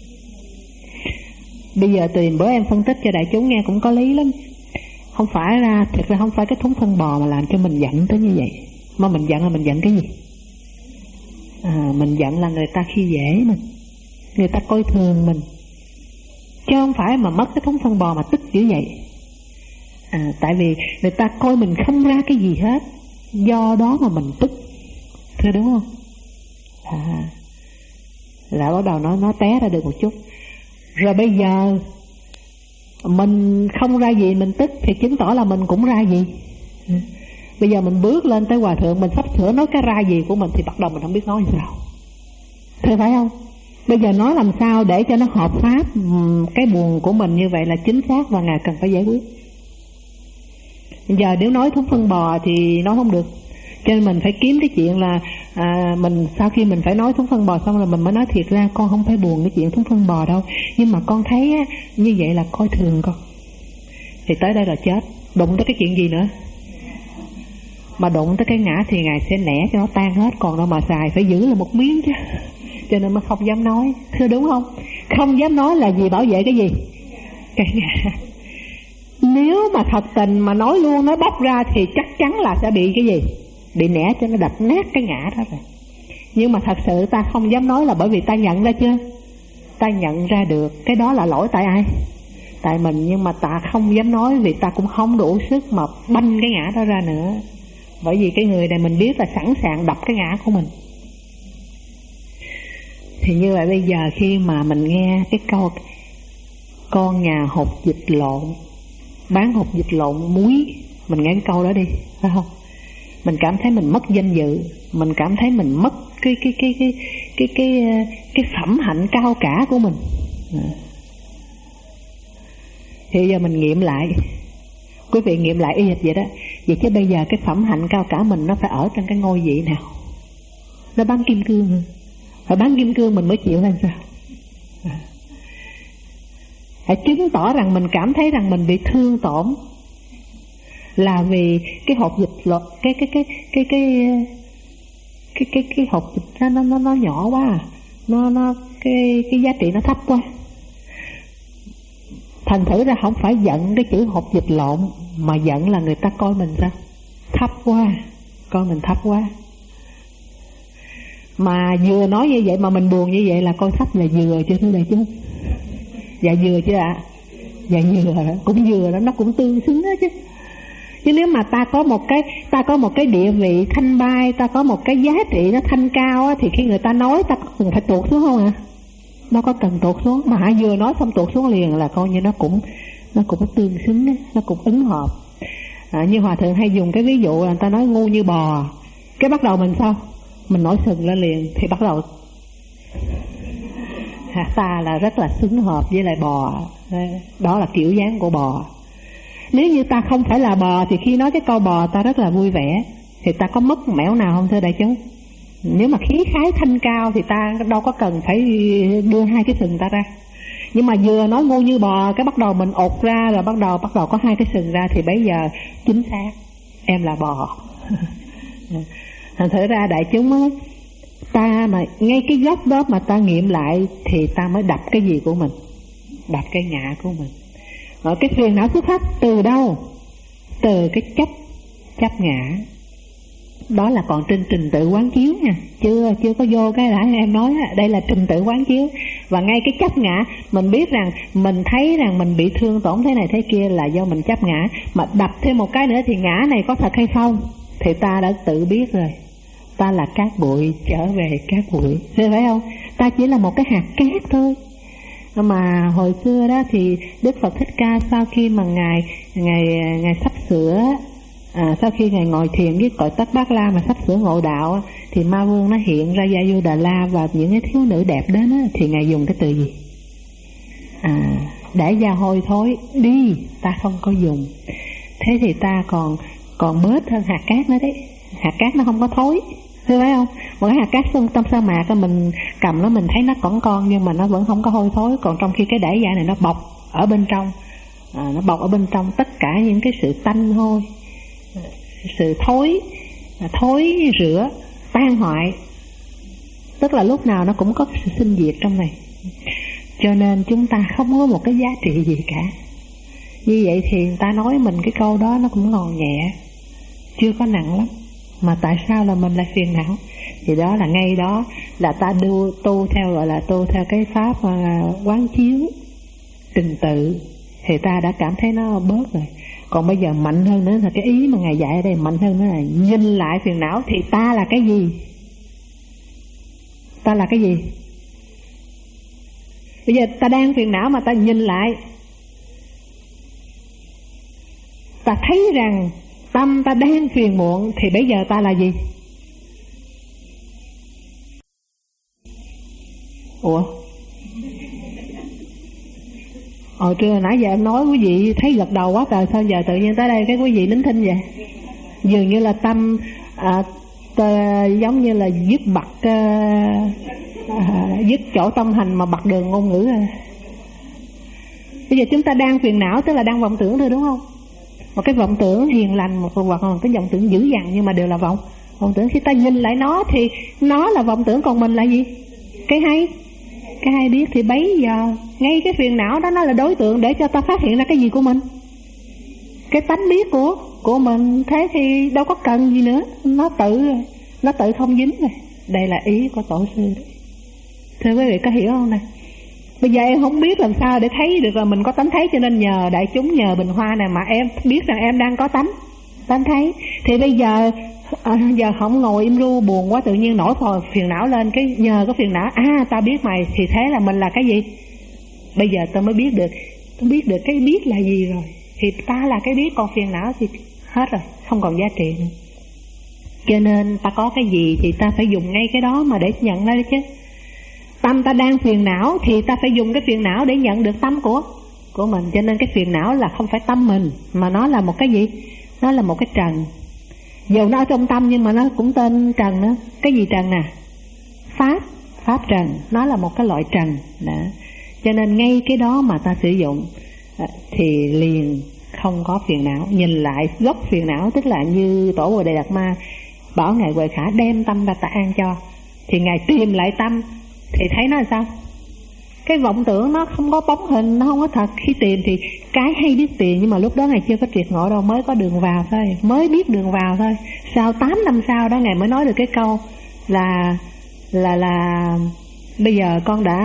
Bây giờ tìm bữa em phân tích cho đại chúng nghe cũng có lý lắm. Không phải ra, thực ra không phải cái thúng phân bò mà làm cho mình giận tới như vậy. Mà mình giận là mình giận cái gì? À, mình giận là người ta khi dễ mình, người ta coi thường mình, chứ không phải mà mất cái thúng phân bò mà tức dữ vậy. À, tại vì người ta coi mình không ra cái gì hết, do đó mà mình tức, thưa đúng không? À, là bắt đầu nó nó té ra được một chút. Rồi bây giờ mình không ra gì mình tức thì chứng tỏ là mình cũng ra gì. Bây giờ mình bước lên tới hòa thượng, mình sắp sửa nói cái ra gì của mình thì bắt đầu mình không biết nói sao, thế phải không? Bây giờ nói làm sao để cho nó hợp pháp cái buồn của mình như vậy là chính xác và ngài cần phải giải quyết. Bây giờ nếu nói thúng phân bò thì nói không được, cho nên mình phải kiếm cái chuyện là à, mình sau khi mình phải nói thúng phân bò xong rồi mình mới nói thiệt ra con không phải buồn cái chuyện thúng phân bò đâu, nhưng mà con thấy á, như vậy là coi thường con. Thì tới đây là chết, đụng tới cái chuyện gì nữa? Mà đụng tới cái ngã thì ngài sẽ nẻ cho nó tan hết, còn đâu mà xài phải giữ là một miếng chứ, cho nên mới không dám nói, thưa đúng không? Không dám nói là gì? Bảo vệ cái gì? Cái ngã. Nếu mà thật tình mà nói luôn, nói bóc ra thì chắc chắn là sẽ bị cái gì? Bị nẻ cho nó đập nát cái ngã đó rồi. Nhưng mà thật sự ta không dám nói là bởi vì ta nhận ra chưa? Ta nhận ra được, cái đó là lỗi tại ai? Tại mình, nhưng mà ta không dám nói vì ta cũng không đủ sức mà banh cái ngã đó ra nữa. Bởi vì cái người này mình biết là sẵn sàng đập cái ngã của mình. Thì như vậy bây giờ khi mà mình nghe cái câu con nhà hột vịt lộn, bán hột vịt lộn muối, mình nghe cái câu đó đi, phải không? Mình cảm thấy mình mất danh dự, mình cảm thấy mình mất cái cái cái cái cái cái cái, cái phẩm hạnh cao cả của mình. Thì giờ mình nghiệm lại, quý vị nghiệm lại y hệt vậy đó. Vậy chứ bây giờ cái phẩm hạnh cao cả mình nó phải ở trong cái ngôi vị nào? Nó bán kim cương, phải bán kim cương mình mới chịu làm sao? À. Phải chứng tỏ rằng mình cảm thấy rằng mình bị thương tổn là vì cái hột vịt lột cái cái cái cái cái cái cái cái hột vịt nó nó nó nó nhỏ quá, nó nó cái cái giá trị nó thấp quá. Thành thử ra không phải giận cái chữ hột vịt lộn, mà giận là người ta coi mình sao? Thấp quá, coi mình thấp quá. Mà vừa nói như vậy mà mình buồn như vậy là coi thấp là vừa chưa thưa đại chứ? Dạ vừa chứ ạ? À? Dạ vừa đó, cũng vừa đó, nó cũng tương xứng đó chứ. Chứ nếu mà ta có một cái ta có một cái địa vị thanh bay, ta có một cái giá trị nó thanh cao á, thì khi người ta nói ta cần phải tuột xuống không ạ? À? Nó có cần tuột xuống, mà hả vừa nói xong tuột xuống liền là coi như nó cũng nó cũng tương xứng đó, nó cũng ứng hợp. À, như hòa thượng hay dùng cái ví dụ là người ta nói ngu như bò, cái bắt đầu mình sao? Mình nổi sừng lên liền thì bắt đầu à, ta là rất là xứng hợp với lại bò, đó là kiểu dáng của bò. Nếu như ta không phải là bò thì khi nói cái câu bò ta rất là vui vẻ, thì ta có mất mẻo nào không thưa đại chúng? Nếu mà khí khái thanh cao thì ta đâu có cần phải đưa hai cái sừng ta ra. Nhưng mà vừa nói ngu như bò, cái bắt đầu mình ột ra, rồi bắt đầu bắt đầu có hai cái sừng ra, thì bây giờ chính xác em là bò. Thành thử ra đại chúng á, ta mà ngay cái góc đó mà ta nghiệm lại thì ta mới đập cái gì của mình, đập cái ngã của mình. Ở cái phiền não xuất phát từ đâu? Từ cái chấp chấp ngã. Đó là còn trên trình tự quán chiếu nha, chưa chưa có vô cái đã em nói đó. Đây là trình tự quán chiếu. Và ngay cái chấp ngã, mình biết rằng mình thấy rằng mình bị thương tổn thế này thế kia là do mình chấp ngã. Mà đập thêm một cái nữa thì ngã này có thật hay không thì ta đã tự biết rồi. Ta là cát bụi trở về cát bụi, phải không? Ta chỉ là một cái hạt cát thôi. Mà hồi xưa đó thì Đức Phật Thích Ca sau khi mà ngài ngài ngài sắp sửa à, sau khi ngài ngồi thiền với cõi Tất Bát La mà sắp sửa ngộ đạo, thì Ma Vương nó hiện ra Gia Du Đà La và những cái thiếu nữ đẹp đến đó, thì ngài dùng cái từ gì? À, để da hôi thối đi, ta không có dùng. Thế thì ta còn còn bớt hơn hạt cát nữa đấy. Hạt cát nó không có thối, thấy không? Một cái hạt cát trong sa mạc mình cầm nó mình thấy nó còn con nhưng mà nó vẫn không có hôi thối. Còn trong khi cái đẩy da này nó bọc ở bên trong, à, nó bọc ở bên trong tất cả những cái sự tanh hôi, sự thối, thối rửa, tan hoại. Tức là lúc nào nó cũng có sự sinh diệt trong này. Cho nên chúng ta không có một cái giá trị gì cả. Như vậy thì người ta nói mình cái câu đó nó cũng ngòn nhẹ, chưa có nặng lắm. Mà tại sao là mình lại phiền não? Thì đó là ngay đó là ta đu, tu theo gọi là tu theo cái pháp uh, quán chiếu trình tự, thì ta đã cảm thấy nó bớt rồi. Còn bây giờ mạnh hơn nữa là cái ý mà ngài dạy ở đây mạnh hơn nữa là nhìn lại phiền não. Thì ta là cái gì? Ta là cái gì? Bây giờ ta đang phiền não mà ta nhìn lại, ta thấy rằng tâm ta đang phiền muộn, thì bây giờ ta là gì? Ủa? Hồi trưa nãy giờ em nói quý vị thấy gật đầu quá trời, sao giờ tự nhiên tới đây cái quý vị nín thinh vậy? Dường như là tâm à, tờ, giống như là dứt bặt à, à, dứt chỗ tâm hành mà bặt đường ngôn ngữ rồi. Bây giờ chúng ta đang phiền não tức là đang vọng tưởng thôi, đúng không? Một cái vọng tưởng hiền lành, một hoặc là cái vọng tưởng dữ dằn, nhưng mà đều là vọng vọng tưởng. Khi ta nhìn lại nó thì nó là vọng tưởng, còn mình là gì? Cái hay, cái hay biết. Thì bấy giờ ngay cái phiền não đó nó là đối tượng để cho ta phát hiện ra cái gì của mình, cái tánh biết của của mình. Thế thì đâu có cần gì nữa, nó tự nó tự không dính rồi. Đây là ý của tổ sư đấy. Thưa quý vị có hiểu không này? Bây giờ em không biết làm sao để thấy được là mình có tánh thấy, cho nên nhờ đại chúng, nhờ Bình Hoa này mà em biết rằng em đang có tánh tánh thấy. Thì bây giờ à, giờ không ngồi im ru buồn quá, tự nhiên nổi phò phiền não lên, cái nhờ có phiền não, à ta biết mày, thì thế là mình là cái gì? Bây giờ tôi mới biết được, tôi biết được cái biết là gì rồi, thì ta là cái biết, còn phiền não thì hết rồi, không còn giá trị nữa. Cho nên ta có cái gì thì ta phải dùng ngay cái đó mà để nhận ra đấy chứ. Tâm ta đang phiền não thì ta phải dùng cái phiền não để nhận được tâm của của mình. Cho nên cái phiền não là không phải tâm mình, mà nó là một cái gì? Nó là một cái trần. Dù nó ở trong tâm nhưng mà nó cũng tên trần nữa. Cái gì trần nè? Pháp, pháp trần. Nó là một cái loại trần đó. Cho nên ngay cái đó mà ta sử dụng thì liền không có phiền não. Nhìn lại gốc phiền não, tức là như Tổ Bồ Đề Đạt Ma bảo ngài Huệ Khả đem tâm ra ta an cho, thì ngài tìm lại tâm thì thấy nó là sao? Cái vọng tưởng nó không có bóng hình, nó không có thật. Khi tìm thì cái hay biết tìm, nhưng mà lúc đó ngài chưa có triệt ngộ đâu, mới có đường vào thôi, mới biết đường vào thôi. Sau tám năm sau đó ngài mới nói được cái câu là là là bây giờ con đã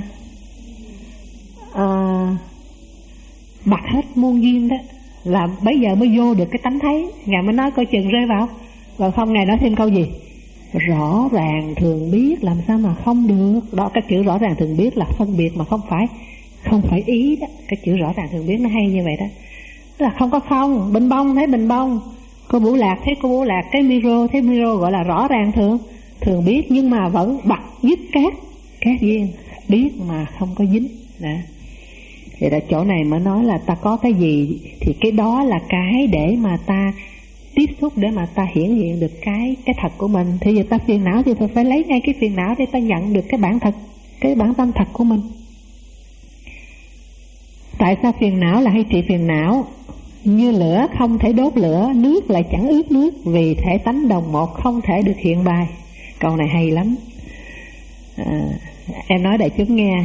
uh, bặt hết muôn duyên đó, là bây giờ mới vô được cái tánh thấy. Ngài mới nói coi chừng rơi vào. Rồi không, ngài nói thêm câu gì? Rõ ràng thường biết, làm sao mà không được. Đó, cái chữ rõ ràng thường biết là phân biệt mà không phải không phải ý đó. Cái chữ rõ ràng thường biết nó hay như vậy đó. Tức là không có không, bình bông thấy bình bông, cô Bửu Lạc thấy cô Bửu Lạc, cái micro thấy micro, gọi là rõ ràng thường thường biết, nhưng mà vẫn bặt dứt các các duyên, biết mà không có dính đó. Thì ở chỗ này mới nói là ta có cái gì thì cái đó là cái để mà ta tiếp xúc, để mà ta hiển hiện được cái cái thật của mình. Thì giờ ta phiền não thì phải lấy ngay cái phiền não để ta nhận được cái bản thật, cái bản tâm thật của mình. Tại sao phiền não là hay trị phiền não? Như lửa không thể đốt lửa, nước lại chẳng ướt nước, vì thể tánh đồng một không thể được hiện bày. Câu này hay lắm. À, em nói đại chúng nghe.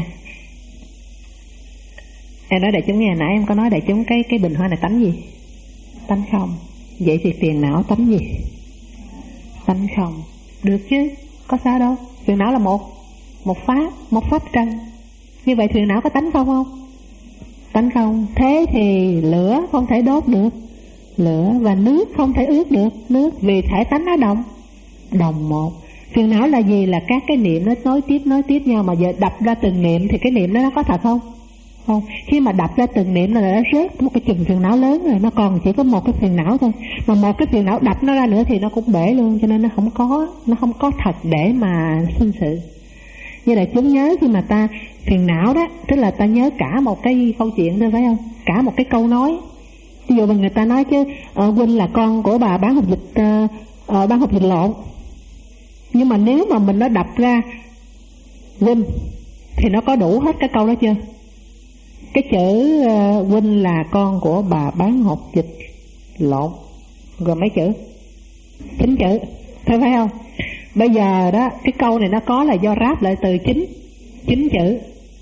Em nói đại chúng nghe, nãy em có nói đại chúng cái cái bình hoa này tánh gì? Tánh không. Vậy thì phiền não tánh gì? Tánh không. Được chứ, có sao đâu. Phiền não là một một pháp, một pháp trần. Như vậy phiền não có tánh không không? Tánh không. Thế thì lửa không thể đốt được lửa, và nước không thể ướt được nước, vì thể tánh nó đồng đồng một. Phiền não là gì? Là các cái niệm nó nối tiếp nối tiếp nhau, mà giờ đập ra từng niệm thì cái niệm đó nó có thật không? Không. Khi mà đập ra từng niệm là nó rớt một cái chùm phiền não lớn rồi, nó còn chỉ có một cái phiền não thôi. Mà một cái phiền não đập nó ra nữa thì nó cũng bể luôn, cho nên nó không có nó không có thật để mà sinh sự. Như là chúng nhớ khi mà ta phiền não đó, tức là ta nhớ cả một cái câu chuyện thôi, phải không? Cả một cái câu nói. Ví dụ mà người ta nói chứ uh, Huynh là con của bà bán hộp dịch uh, uh, bán hộp dịch lộn. Nhưng mà nếu mà mình nó đập ra Huynh thì nó có đủ hết cái câu đó chưa? Cái chữ uh, Huynh là con của bà bán hộp dịch lộn gồm mấy chữ? Chín chữ, thấy phải không? Bây giờ đó, cái câu này nó có là do ráp lại từ chín chín chữ.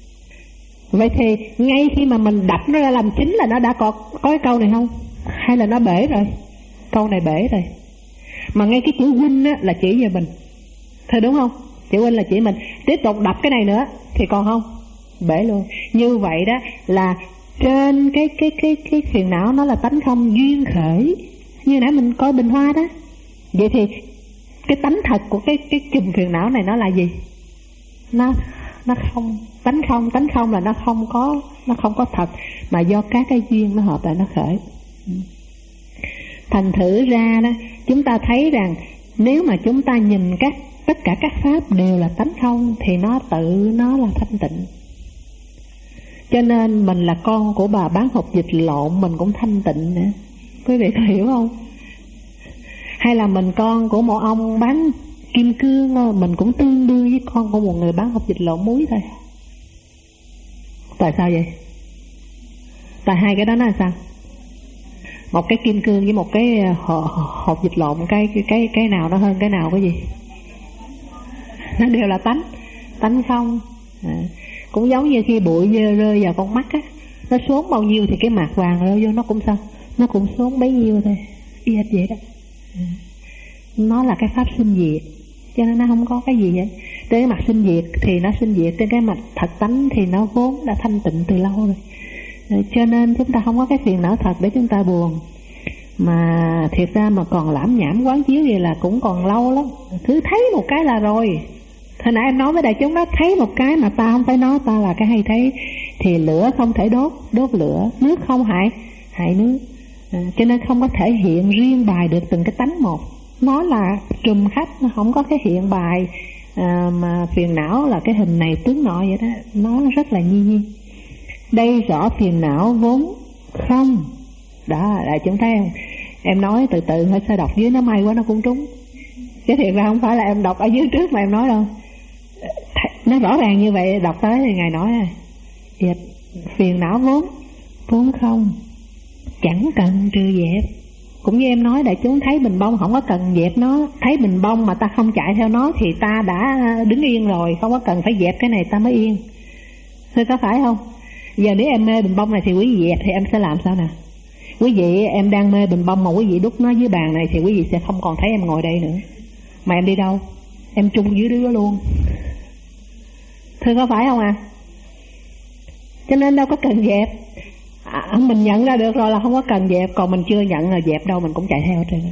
Vậy thì ngay khi mà mình đập nó ra làm chính là nó đã có có cái câu này không? Hay là nó bể rồi? Câu này bể rồi. Mà ngay cái chữ Huynh á là chỉ về mình, thôi đúng không? Chữ Huynh là chỉ mình. Tiếp tục đập cái này nữa thì còn không? Bể luôn. Như vậy đó là trên cái cái cái cái phiền não nó là tánh không duyên khởi. Như nãy mình coi bình hoa đó. Vậy thì cái tánh thật của cái cái chùm phiền não này nó là gì? Nó nó không, tánh không, tánh không là nó không có nó không có thật, mà do các cái duyên nó hợp lại nó khởi. Thành thử ra đó, chúng ta thấy rằng nếu mà chúng ta nhìn các tất cả các pháp đều là tánh không thì nó tự nó là thanh tịnh. Cho nên mình là con của bà bán hộp dịch lộn mình cũng thanh tịnh nữa. Quý vị có hiểu không? Hay là mình con của một ông bán kim cương, mình cũng tương đương với con của một người bán hộp dịch lộn muối thôi. Tại sao vậy? Tại hai cái đó nó là sao? Một cái kim cương với một cái hộp dịch lộn, cái cái cái cái nào nó hơn cái nào cái gì? Nó đều là tánh, tánh không. À, cũng giống như khi bụi rơi vào con mắt á, nó xuống bao nhiêu thì cái mạt vàng rơi vô nó cũng sao? Nó cũng xuống bấy nhiêu thôi. Y hệt vậy đó. À, nó là cái pháp sinh diệt, cho nên nó không có cái gì vậy. Trên cái mặt sinh diệt thì nó sinh diệt, trên cái mặt thật tánh thì nó vốn đã thanh tịnh từ lâu rồi. À, cho nên chúng ta không có cái phiền não thật để chúng ta buồn. Mà thiệt ra mà còn lãm nhảm quán chiếu gì là cũng còn lâu lắm. Cứ thấy một cái là rồi. Hồi nãy em nói với đại chúng đó, thấy một cái mà ta không phải nói, ta là cái hay thấy. Thì lửa không thể đốt đốt lửa, nước không hại hại nước. À, cho nên không có thể hiện riêng bài được từng cái tánh một. Nó là trùm khách, nó không có cái hiện bài à, mà phiền não là cái hình này tướng nọ vậy đó. Nó rất là nhiên nhiên. Đây rõ phiền não vốn không. Đó, đại chúng thấy không? Em nói từ từ hơi sao đọc dưới nó may quá nó cũng trúng. Chứ thiệt ra không phải là em đọc ở dưới trước mà em nói đâu. Nó rõ ràng như vậy, đọc tới thì Ngài nói à, phiền não vốn vốn không, chẳng cần trừ dẹp. Cũng như em nói, đại chúng thấy bình bông không có cần dẹp nó. Thấy bình bông mà ta không chạy theo nó thì ta đã đứng yên rồi, không có cần phải dẹp cái này ta mới yên. Thế có phải không? Giờ nếu em mê bình bông này thì quý vị dẹp thì em sẽ làm sao nè? Quý vị em đang mê bình bông mà quý vị đút nó dưới bàn này thì quý vị sẽ không còn thấy em ngồi đây nữa. Mà em đi đâu? Em chung dưới đó luôn. Thưa có phải không à? Cho nên đâu có cần dẹp. À, mình nhận ra được rồi là không có cần dẹp. Còn mình chưa nhận là dẹp đâu mình cũng chạy theo trên.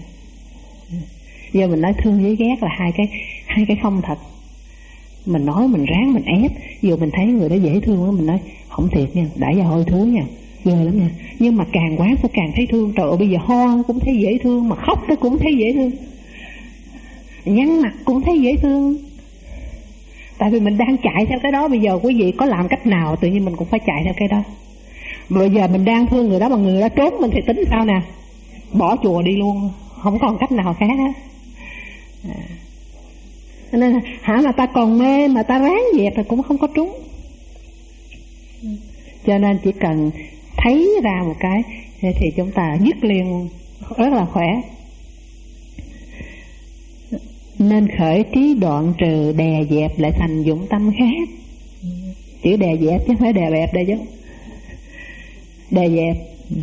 Giờ mình nói thương với ghét là hai cái hai cái không thật. Mình nói mình ráng mình ép. Dù mình thấy người đó dễ thương quá, mình nói không thiệt nha, đã vào hôi thối nha, ghê lắm nha. Nhưng mà càng quán sẽ càng thấy thương. Trời ơi, bây giờ ho cũng thấy dễ thương, mà khóc nó cũng thấy dễ thương, nhăn mặt cũng thấy dễ thương. Tại vì mình đang chạy theo cái đó. Bây giờ quý vị có làm cách nào tự nhiên mình cũng phải chạy theo cái đó. Bây giờ mình đang thương người đó mà người đó trốn mình thì tính sao nè? Bỏ chùa đi luôn, không còn cách nào khác hết. À. Nên hả mà ta còn mê mà ta ráng dẹp thì cũng không có trúng. Cho nên chỉ cần thấy ra một cái thì chúng ta dứt liền, rất là khỏe. Nên khởi trí đoạn trừ, đè dẹp lại thành dụng tâm khác. Chữ đè dẹp chứ không phải đè bẹp đây chứ. Đè dẹp.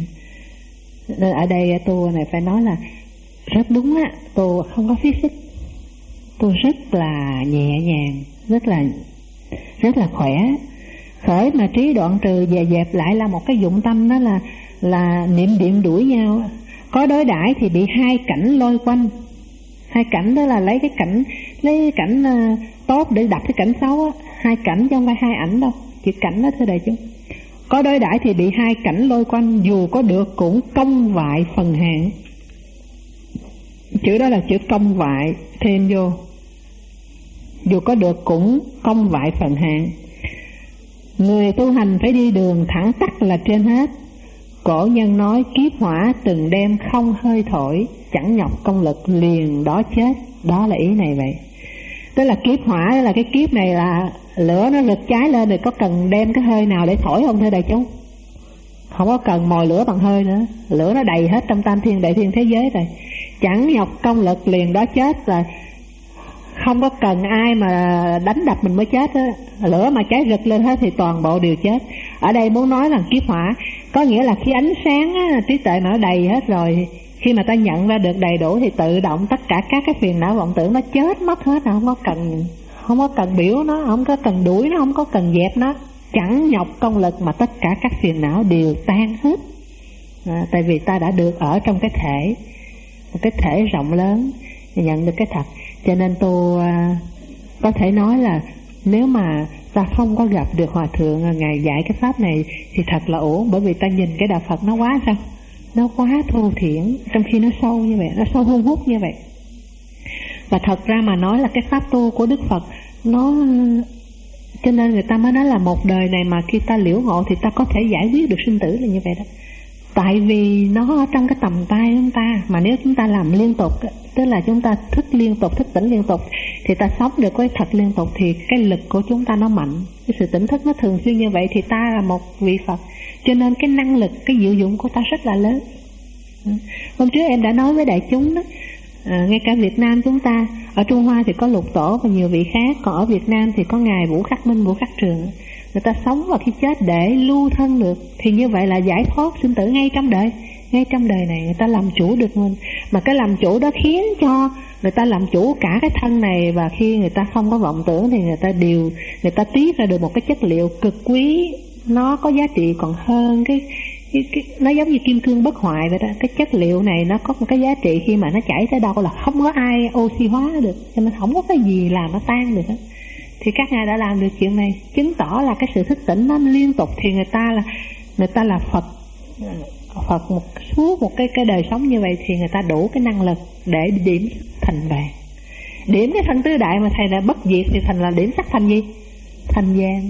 Nên ở đây tu này phải nói là rất đúng á, tu không có phí sức, tu rất là nhẹ nhàng, rất là rất là khỏe. Khởi mà trí đoạn trừ về dẹp lại là một cái dụng tâm, đó là là niệm điện đuổi nhau. Có đối đãi thì bị hai cảnh lôi quanh. Hai cảnh đó là lấy cái cảnh lấy cái cảnh uh, tốt để đập cái cảnh xấu á. Hai cảnh chứ không phải hai ảnh đâu, chữ cảnh đó thưa đại chúng. Có đối đãi thì bị hai cảnh lôi quanh, dù có được cũng công vại phần hạn. Chữ đó là chữ công vại thêm vô. Dù có được cũng công vại phần hạn. Người tu hành phải đi đường thẳng tắc là trên hết. Cổ nhân nói kiếp hỏa từng đêm không hơi thổi, chẳng nhọc công lực liền đó chết. Đó là ý này vậy. Tức là kiếp hỏa là cái kiếp này là lửa nó rực cháy lên rồi, có cần đem cái hơi nào để thổi không thưa đại chúng? Không có cần mồi lửa bằng hơi nữa. Lửa nó đầy hết trong tam thiên đại thiên thế giới rồi. Chẳng nhọc công lực liền đó chết, là không có cần ai mà đánh đập mình mới chết á. Lửa mà cháy rực lên hết thì toàn bộ đều chết. Ở đây muốn nói là kiếp hỏa có nghĩa là khi ánh sáng á, trí tuệ mà nó đầy hết rồi, khi mà ta nhận ra được đầy đủ thì tự động tất cả các cái phiền não vọng tưởng nó chết mất hết, không có cần không có cần biểu nó, không có cần đuổi nó, không có cần dẹp nó. Chẳng nhọc công lực mà tất cả các phiền não đều tan hết. À, tại vì ta đã được ở trong cái thể, một cái thể rộng lớn, nhận được cái thật. Cho nên tôi à, có thể nói là nếu mà ta không có gặp được Hòa Thượng Ngài dạy cái pháp này thì thật là ổn. Bởi vì ta nhìn cái đạo Phật nó quá sao? Nó quá thô thiển, trong khi nó sâu như vậy, nó sâu hun hút như vậy. Và thật ra mà nói là cái pháp tu của Đức Phật nó, cho nên người ta mới nói là một đời này mà khi ta liễu ngộ thì ta có thể giải quyết được sinh tử là như vậy đó. Tại vì nó ở trong cái tầm tay chúng ta. Mà nếu chúng ta làm liên tục, tức là chúng ta thức liên tục, thức tỉnh liên tục, thì ta sống được với thật liên tục, thì cái lực của chúng ta nó mạnh. Cái sự tỉnh thức nó thường xuyên như vậy thì ta là một vị Phật. Cho nên cái năng lực, cái diệu dụng của ta rất là lớn. Hôm trước em đã nói với đại chúng đó, à, ngay cả Việt Nam chúng ta, ở Trung Hoa thì có Lục Tổ và nhiều vị khác, còn ở Việt Nam thì có Ngài Vũ Khắc Minh, Vũ Khắc Trường. Người ta sống vào khi chết để lưu thân được, thì như vậy là giải thoát sinh tử ngay trong đời. Ngay trong đời này người ta làm chủ được mình. Mà cái làm chủ đó khiến cho người ta làm chủ cả cái thân này. Và khi người ta không có vọng tưởng thì người ta đều, người ta tiết ra được một cái chất liệu cực quý. Nó có giá trị còn hơn cái, cái, cái nó giống như kim cương bất hoại vậy đó. Cái chất liệu này nó có một cái giá trị, khi mà nó chảy tới đâu là không có ai oxy hóa được, cho nên không có cái gì làm nó tan được hết. Thì các ngài đã làm được chuyện này, chứng tỏ là cái sự thức tỉnh nó liên tục. Thì người ta là người ta là Phật, Phật một suốt một cái cái đời sống như vậy, thì người ta đủ cái năng lực để điểm thành vàng. Điểm cái thân tứ đại mà thầy đã bất diệt thì thành là điểm sắc thành gì? Thành vàng.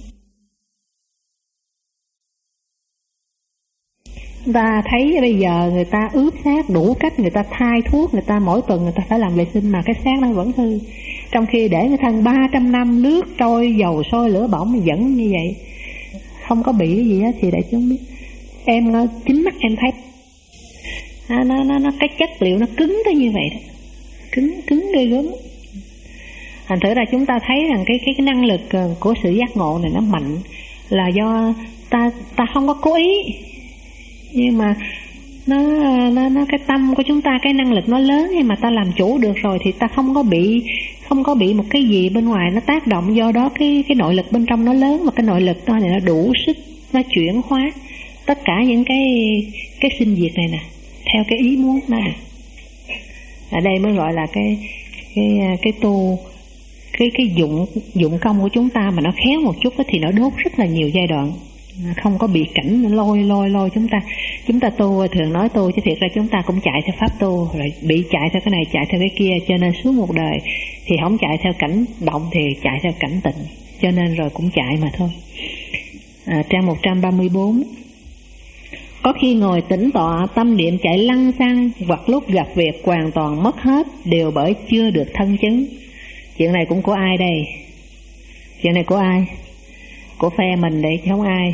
Ta thấy bây giờ người ta ướp xác đủ cách, người ta thay thuốc, người ta mỗi tuần người ta phải làm vệ sinh mà cái xác nó vẫn hư. Trong khi để người thân ba trăm năm nước trôi, dầu sôi lửa bỏng vẫn như vậy, không có bị cái gì hết. Thì đại chúng biết, em chính mắt em thấy nó, nó, nó, nó cái chất liệu nó cứng tới như vậy đó, cứng cứng ghê gớm. Thành thử ra chúng ta thấy rằng cái, cái cái năng lực của sự giác ngộ này nó mạnh, là do ta ta không có cố ý, nhưng mà nó nó nó cái tâm của chúng ta, cái năng lực nó lớn, nhưng mà ta làm chủ được rồi thì ta không có bị không có bị một cái gì bên ngoài nó tác động. Do đó cái cái nội lực bên trong nó lớn, và cái nội lực đó này nó đủ sức nó chuyển hóa tất cả những cái cái sinh diệt này nè theo cái ý muốn nó được. Ở đây mới gọi là cái cái cái tu, cái cái dụng dụng công của chúng ta mà nó khéo một chút thì nó đốt rất là nhiều giai đoạn, không có bị cảnh lôi lôi lôi chúng ta. Chúng ta tu thường nói tu, chứ thiệt ra chúng ta cũng chạy theo pháp tu, rồi bị chạy theo cái này, chạy theo cái kia. Cho nên suốt một đời thì không chạy theo cảnh động thì chạy theo cảnh tịnh, cho nên rồi cũng chạy mà thôi. À, trang một trăm ba mươi bốn. Có khi ngồi tĩnh tọa, tâm niệm chạy lăng xăng, hoặc lúc gặp việc hoàn toàn mất hết, đều bởi chưa được thân chứng. Chuyện này cũng của ai đây? Chuyện này của ai? Của phe mình đấy chứ không ai.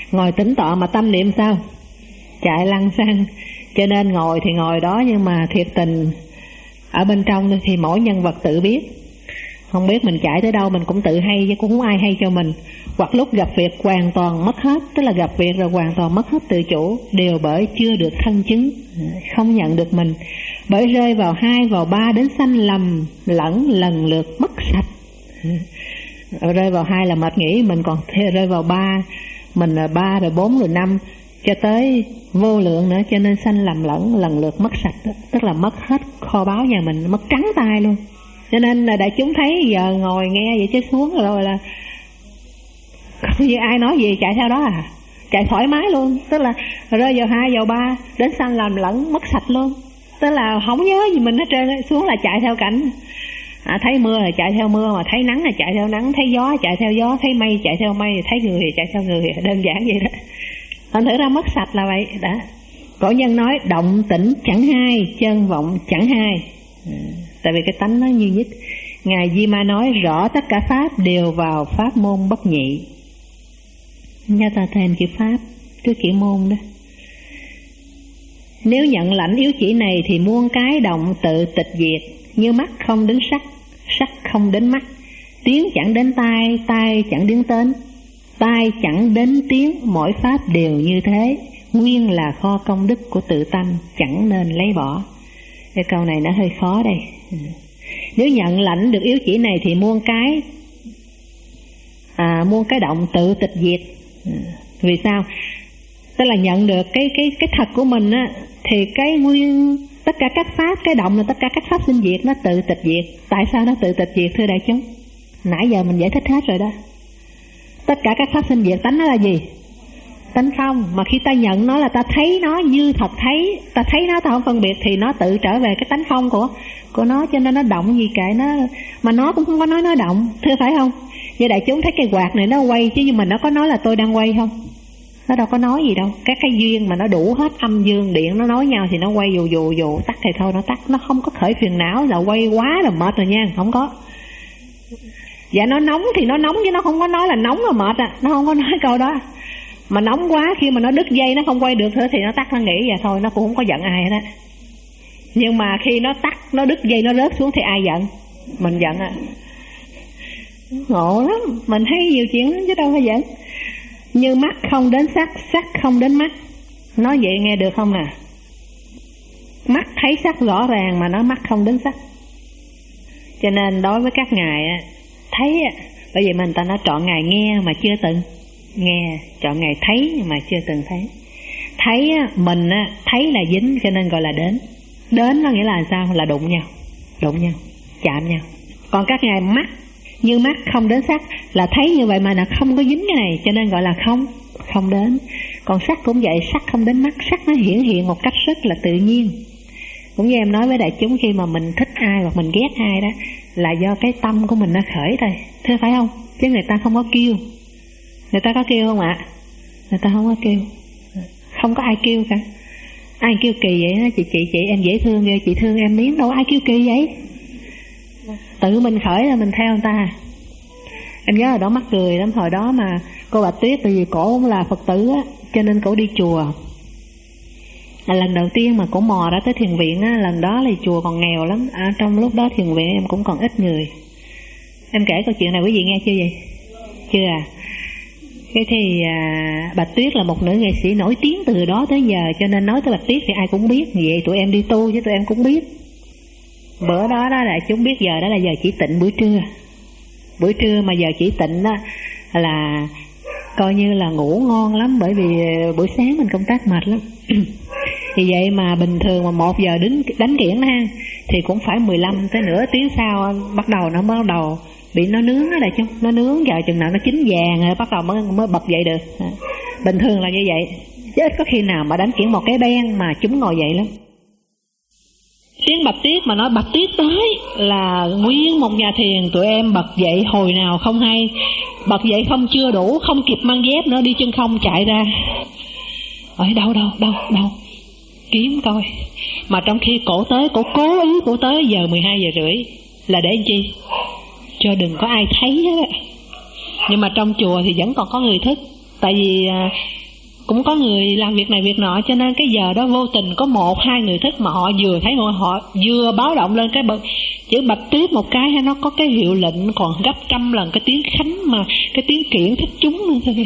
Ngồi tĩnh tọa mà tâm niệm sao? Chạy lăng xăng. Cho nên ngồi thì ngồi đó, nhưng mà thiệt tình ở bên trong thì mỗi nhân vật tự biết. Không biết mình chạy tới đâu mình cũng tự hay, chứ cũng không ai hay cho mình. Hoặc lúc gặp việc hoàn toàn mất hết, tức là gặp việc rồi hoàn toàn mất hết tự chủ, đều bởi chưa được thân chứng, không nhận được mình. Bởi rơi vào hai, vào ba đến sanh lầm lẫn lần lượt mất sạch. Rơi vào hai là mệt nghỉ, mình còn rơi vào ba, mình là ba rồi bốn rồi năm cho tới vô lượng nữa, cho nên sanh lầm lẫn lần lượt mất sạch đó. Tức là mất hết kho báu nhà mình, mất trắng tay luôn. Cho nên là đại chúng thấy giờ ngồi nghe vậy chứ xuống rồi là không như ai nói gì chạy theo đó à, chạy thoải mái luôn. Tức là rơi vào hai, vào ba đến sanh làm lẫn mất sạch luôn. Tức là không nhớ gì mình hết trơn, xuống là chạy theo cảnh. À, thấy mưa là chạy theo mưa, mà thấy nắng là chạy theo nắng, thấy gió chạy theo gió, thấy mây chạy theo mây, thấy người thì chạy theo người, đơn giản vậy đó. Thành thử ra mất sạch là vậy đã. Cổ nhân nói động tĩnh chẳng hai, chân vọng chẳng hai. À, tại vì cái tánh nó như nhất. Ngài Di Ma nói rõ tất cả pháp đều vào pháp môn bất nhị. Nhớ ta thêm chữ pháp trước chữ môn đó. Nếu nhận lãnh yếu chỉ này thì muôn cái động tự tịch diệt. Như mắt không đến sắc, sắc không đến mắt, tiếng chẳng đến tai, tai chẳng đến tên, tai chẳng đến tiếng, mỗi pháp đều như thế. Nguyên là kho công đức của tự tâm, chẳng nên lấy bỏ. Cái câu này nó hơi khó đây. Nếu nhận lãnh được yếu chỉ này thì muôn cái à, muôn cái động tự tịch diệt. Vì sao? Tức là nhận được cái cái cái thật của mình á, thì cái nguyên tất cả các pháp, cái động là tất cả các pháp sinh diệt, nó tự tịch diệt. Tại sao nó tự tịch diệt thưa đại chúng? Nãy giờ mình giải thích hết rồi đó. Tất cả các pháp sinh diệt tánh nó là gì? Tánh không. Mà khi ta nhận nó là ta thấy nó như thật thấy, ta thấy nó ta không phân biệt, thì nó tự trở về cái tánh không của của nó. Cho nên nó động gì kệ nó, mà nó cũng không có nói nó động, thưa phải không? Như đại chúng thấy cây quạt này nó quay, chứ nhưng mà nó có nói là tôi đang quay không? Nó đâu có nói gì đâu. Các cái duyên mà nó đủ hết âm dương điện, nó nói nhau thì nó quay dù dù dù, tắt thì thôi nó tắt. Nó không có khởi phiền não là quay quá là mệt rồi nha, không có. Dạ nó nóng thì nó nóng, chứ nó không có nói là nóng là mệt à. Nó không có nói câu đó. Mà nóng quá, khi mà nó đứt dây nó không quay được nữa thì nó tắt, nó nghĩ vậy thôi, nó cũng không có giận ai hết á. Nhưng mà khi nó tắt, nó đứt dây nó rớt xuống thì ai giận? Mình giận à. Ngộ lắm, mình thấy nhiều chuyện lắm chứ đâu phải giận. Như mắt không đến sắc, sắc không đến mắt. Nói vậy nghe được không nè? Mắt thấy sắc rõ ràng mà nói mắt không đến sắc. Cho nên đối với các ngài thấy, bởi vì mình ta nói chọn ngài nghe mà chưa từng nghe, chọn ngài thấy mà chưa từng thấy. Thấy mình thấy là dính, cho nên gọi là đến. Đến nó nghĩa là sao? Là đụng nhau, đụng nhau, chạm nhau. Còn các ngài mắt, như mắt không đến sắc, là thấy như vậy mà là không có dính cái này, cho nên gọi là không, không đến. Còn sắc cũng vậy, sắc không đến mắt, sắc nó hiển hiện một cách rất là tự nhiên. Cũng như em nói với đại chúng, khi mà mình thích ai hoặc mình ghét ai đó là do cái tâm của mình nó khởi thôi, thế phải không? Chứ người ta không có kêu. Người ta có kêu không ạ? Người ta không có kêu, không có ai kêu cả. Ai kêu kỳ vậy đó, chị chị chị em dễ thương ghê, chị thương em miếng, đâu ai kêu kỳ vậy. Tự mình khởi là mình theo người ta. Em nhớ hồi đó mắc cười lắm, hồi đó mà cô Bạch Tuyết, tại vì cổ cũng là Phật tử á, cho nên cổ đi chùa. À, lần đầu tiên mà cổ mò ra tới thiền viện á, lần đó là chùa còn nghèo lắm. À, trong lúc đó thiền viện em cũng còn ít người. Em kể câu chuyện này quý vị nghe chưa vậy? Chưa à? Cái thì à, Bạch Tuyết là một nữ nghệ sĩ nổi tiếng từ đó tới giờ, cho nên nói tới Bạch Tuyết thì ai cũng biết. Vậy tụi em đi tu chứ tụi em cũng biết. Bữa đó đó là chúng biết giờ đó là giờ chỉ tịnh buổi trưa. Buổi trưa mà giờ chỉ tịnh đó là coi như là ngủ ngon lắm, bởi vì buổi sáng mình công tác mệt lắm. Vì vậy mà bình thường mà một giờ đứng đánh kiển ha, thì cũng phải mười lăm tới nửa tiếng sau bắt đầu nó mới bắt đầu bị nó nướng đó, đại chúng. Nó nướng giờ chừng nào nó chín vàng rồi bắt đầu mới, mới bập dậy được. Bình thường là như vậy, chứ ít có khi nào mà đánh kiển một cái ben mà chúng ngồi dậy lắm. Tiếng Bạch Tuyết mà nói Bạch Tuyết tới là nguyên một nhà thiền tụi em bật dậy hồi nào không hay. Bật dậy không chưa đủ, không kịp mang dép nữa, đi chân không chạy ra. Ở đâu đâu đâu đâu kiếm coi. Mà trong khi cổ tới, cổ cố ý cổ tới giờ mười hai giờ rưỡi là để làm chi? Cho đừng có ai thấy hết. Nhưng mà trong chùa thì vẫn còn có người thức. Tại vì cũng có người làm việc này việc nọ, cho nên cái giờ đó vô tình có một hai người thức mà họ vừa thấy họ vừa báo động lên cái bật chữ Bạch Tuyết một cái, nó có cái hiệu lệnh còn gấp trăm lần cái tiếng khánh mà cái tiếng kiện thích chúng nữa thôi.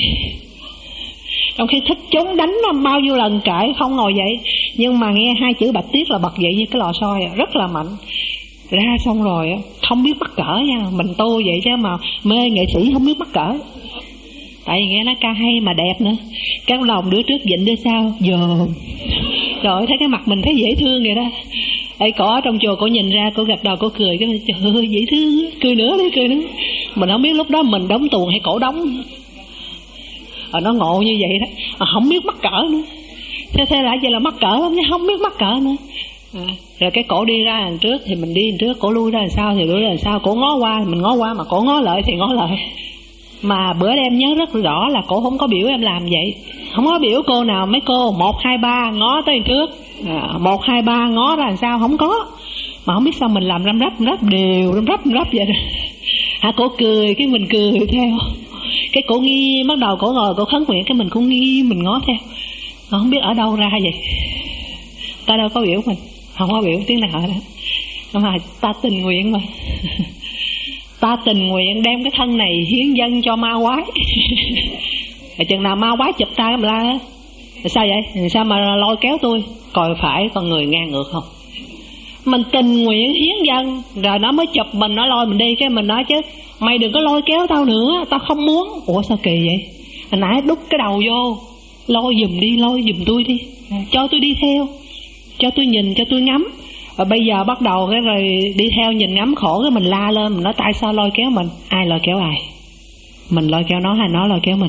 Trong khi thích chúng đánh nó bao nhiêu lần trải không ngồi dậy, nhưng mà nghe hai chữ Bạch Tuyết là bật dậy như cái lò xôi, rất là mạnh. Ra xong rồi không biết mắc cỡ nha, mình tu vậy chứ mà mê nghệ sĩ không biết mắc cỡ. Tại vì nghe nó ca hay mà đẹp nữa, cái lòng đứa trước dịnh đứa sau dồn. Rồi thấy cái mặt mình thấy dễ thương vậy đó. Ê, cổ ở trong chùa cổ nhìn ra, cổ gật đầu cổ cười, cái trời ơi dễ thương, cười nữa đi cười nữa. Mình không biết lúc đó mình đóng tuồng hay cổ đóng. Ờ, nó ngộ như vậy đó, à, không biết mắc cỡ nữa. Thế thế lại vậy là mắc cỡ lắm, không biết mắc cỡ nữa. À, rồi cái cổ đi ra đằng trước thì mình đi đằng trước, cổ lui ra đằng sau thì lui ra đằng sau, cổ ngó qua mình ngó qua, mà cổ ngó lại thì ngó lại. Mà bữa em nhớ rất rõ là cổ không có biểu em làm vậy, không có biểu cô nào mấy cô một hai ba ngó tới đằng trước, à, một hai ba ngó ra đằng sau, không có. Mà không biết sao mình làm răm rắp răm rắp đều răm rắp răm rắp vậy đó. À, cổ cười cái mình cười theo, cái cổ nghi bắt đầu cổ ngồi cổ khấn nguyện, cái mình cũng nghi mình ngó theo, mà không biết ở đâu ra vậy. Ta đâu có biểu mình, không có biểu tiếng nào đó, mà ta tình nguyện mà. Ta tình nguyện đem cái thân này hiến dâng cho ma quái. Chừng nào ma quái chụp ta cái la á, sao vậy? Sao mà lôi kéo tôi? Coi phải con người ngang ngược không? Mình tình nguyện hiến dâng, rồi nó mới chụp mình, nó lôi mình đi, cái mình nói chứ mày đừng có lôi kéo tao nữa, tao không muốn. Ủa sao kỳ vậy? Hồi nãy đút cái đầu vô, lôi giùm đi, lôi giùm tôi đi, cho tôi đi theo, cho tôi nhìn, cho tôi ngắm. Và bây giờ bắt đầu cái rồi đi theo nhìn ngắm khổ, cái mình la lên, mình nói tại sao lôi kéo mình? Ai lôi kéo ai? Mình lôi kéo nó hay nó lôi kéo mình?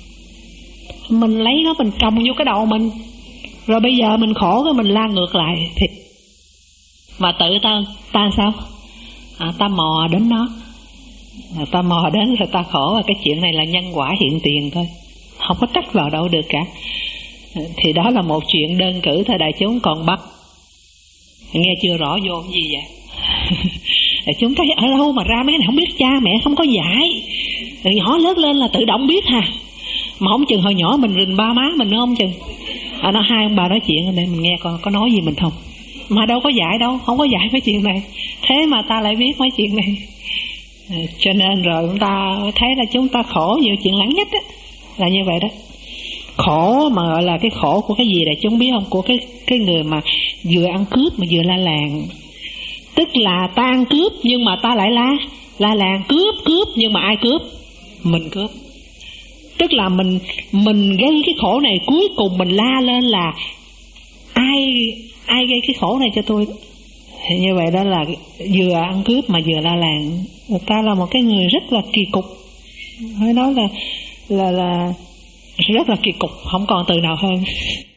Mình lấy nó mình trồng vô cái đầu mình, rồi bây giờ mình khổ cái mình la ngược lại thì mà tự ta ta sao? À, ta mò đến nó, à, ta mò đến rồi ta khổ, và cái chuyện này là nhân quả hiện tiền thôi, không có trách vào đâu được cả. Thì đó là một chuyện đơn cử thôi đại chúng. Còn bắt nghe chưa rõ vô gì vậy? Chúng thấy ở đâu mà ra mấy cái này không biết, cha mẹ không có dạy, rồi nhỏ lớn lên là tự động biết ha. Mà không chừng hồi nhỏ mình rình ba má mình nữa không chừng. À, nó hai ông bà nói chuyện để mình nghe coi có nói gì mình không. Mà đâu có dạy đâu, không có dạy mấy chuyện này, thế mà ta lại biết mấy chuyện này. À, cho nên rồi chúng ta thấy là chúng ta khổ nhiều chuyện lắng nhất á, là như vậy đó. Khổ mà gọi là cái khổ của cái gì đại chúng biết không? Của cái cái người mà vừa ăn cướp mà vừa la làng. Tức là ta ăn cướp nhưng mà ta lại la la làng cướp cướp, nhưng mà ai cướp? Mình cướp. Tức là mình mình gây cái khổ này, cuối cùng mình la lên là ai ai gây cái khổ này cho tôi. Thì như vậy đó là vừa ăn cướp mà vừa la làng. Người ta là một cái người rất là kỳ cục, phải nói là là là rất là kỳ cục, không còn từ nào hơn.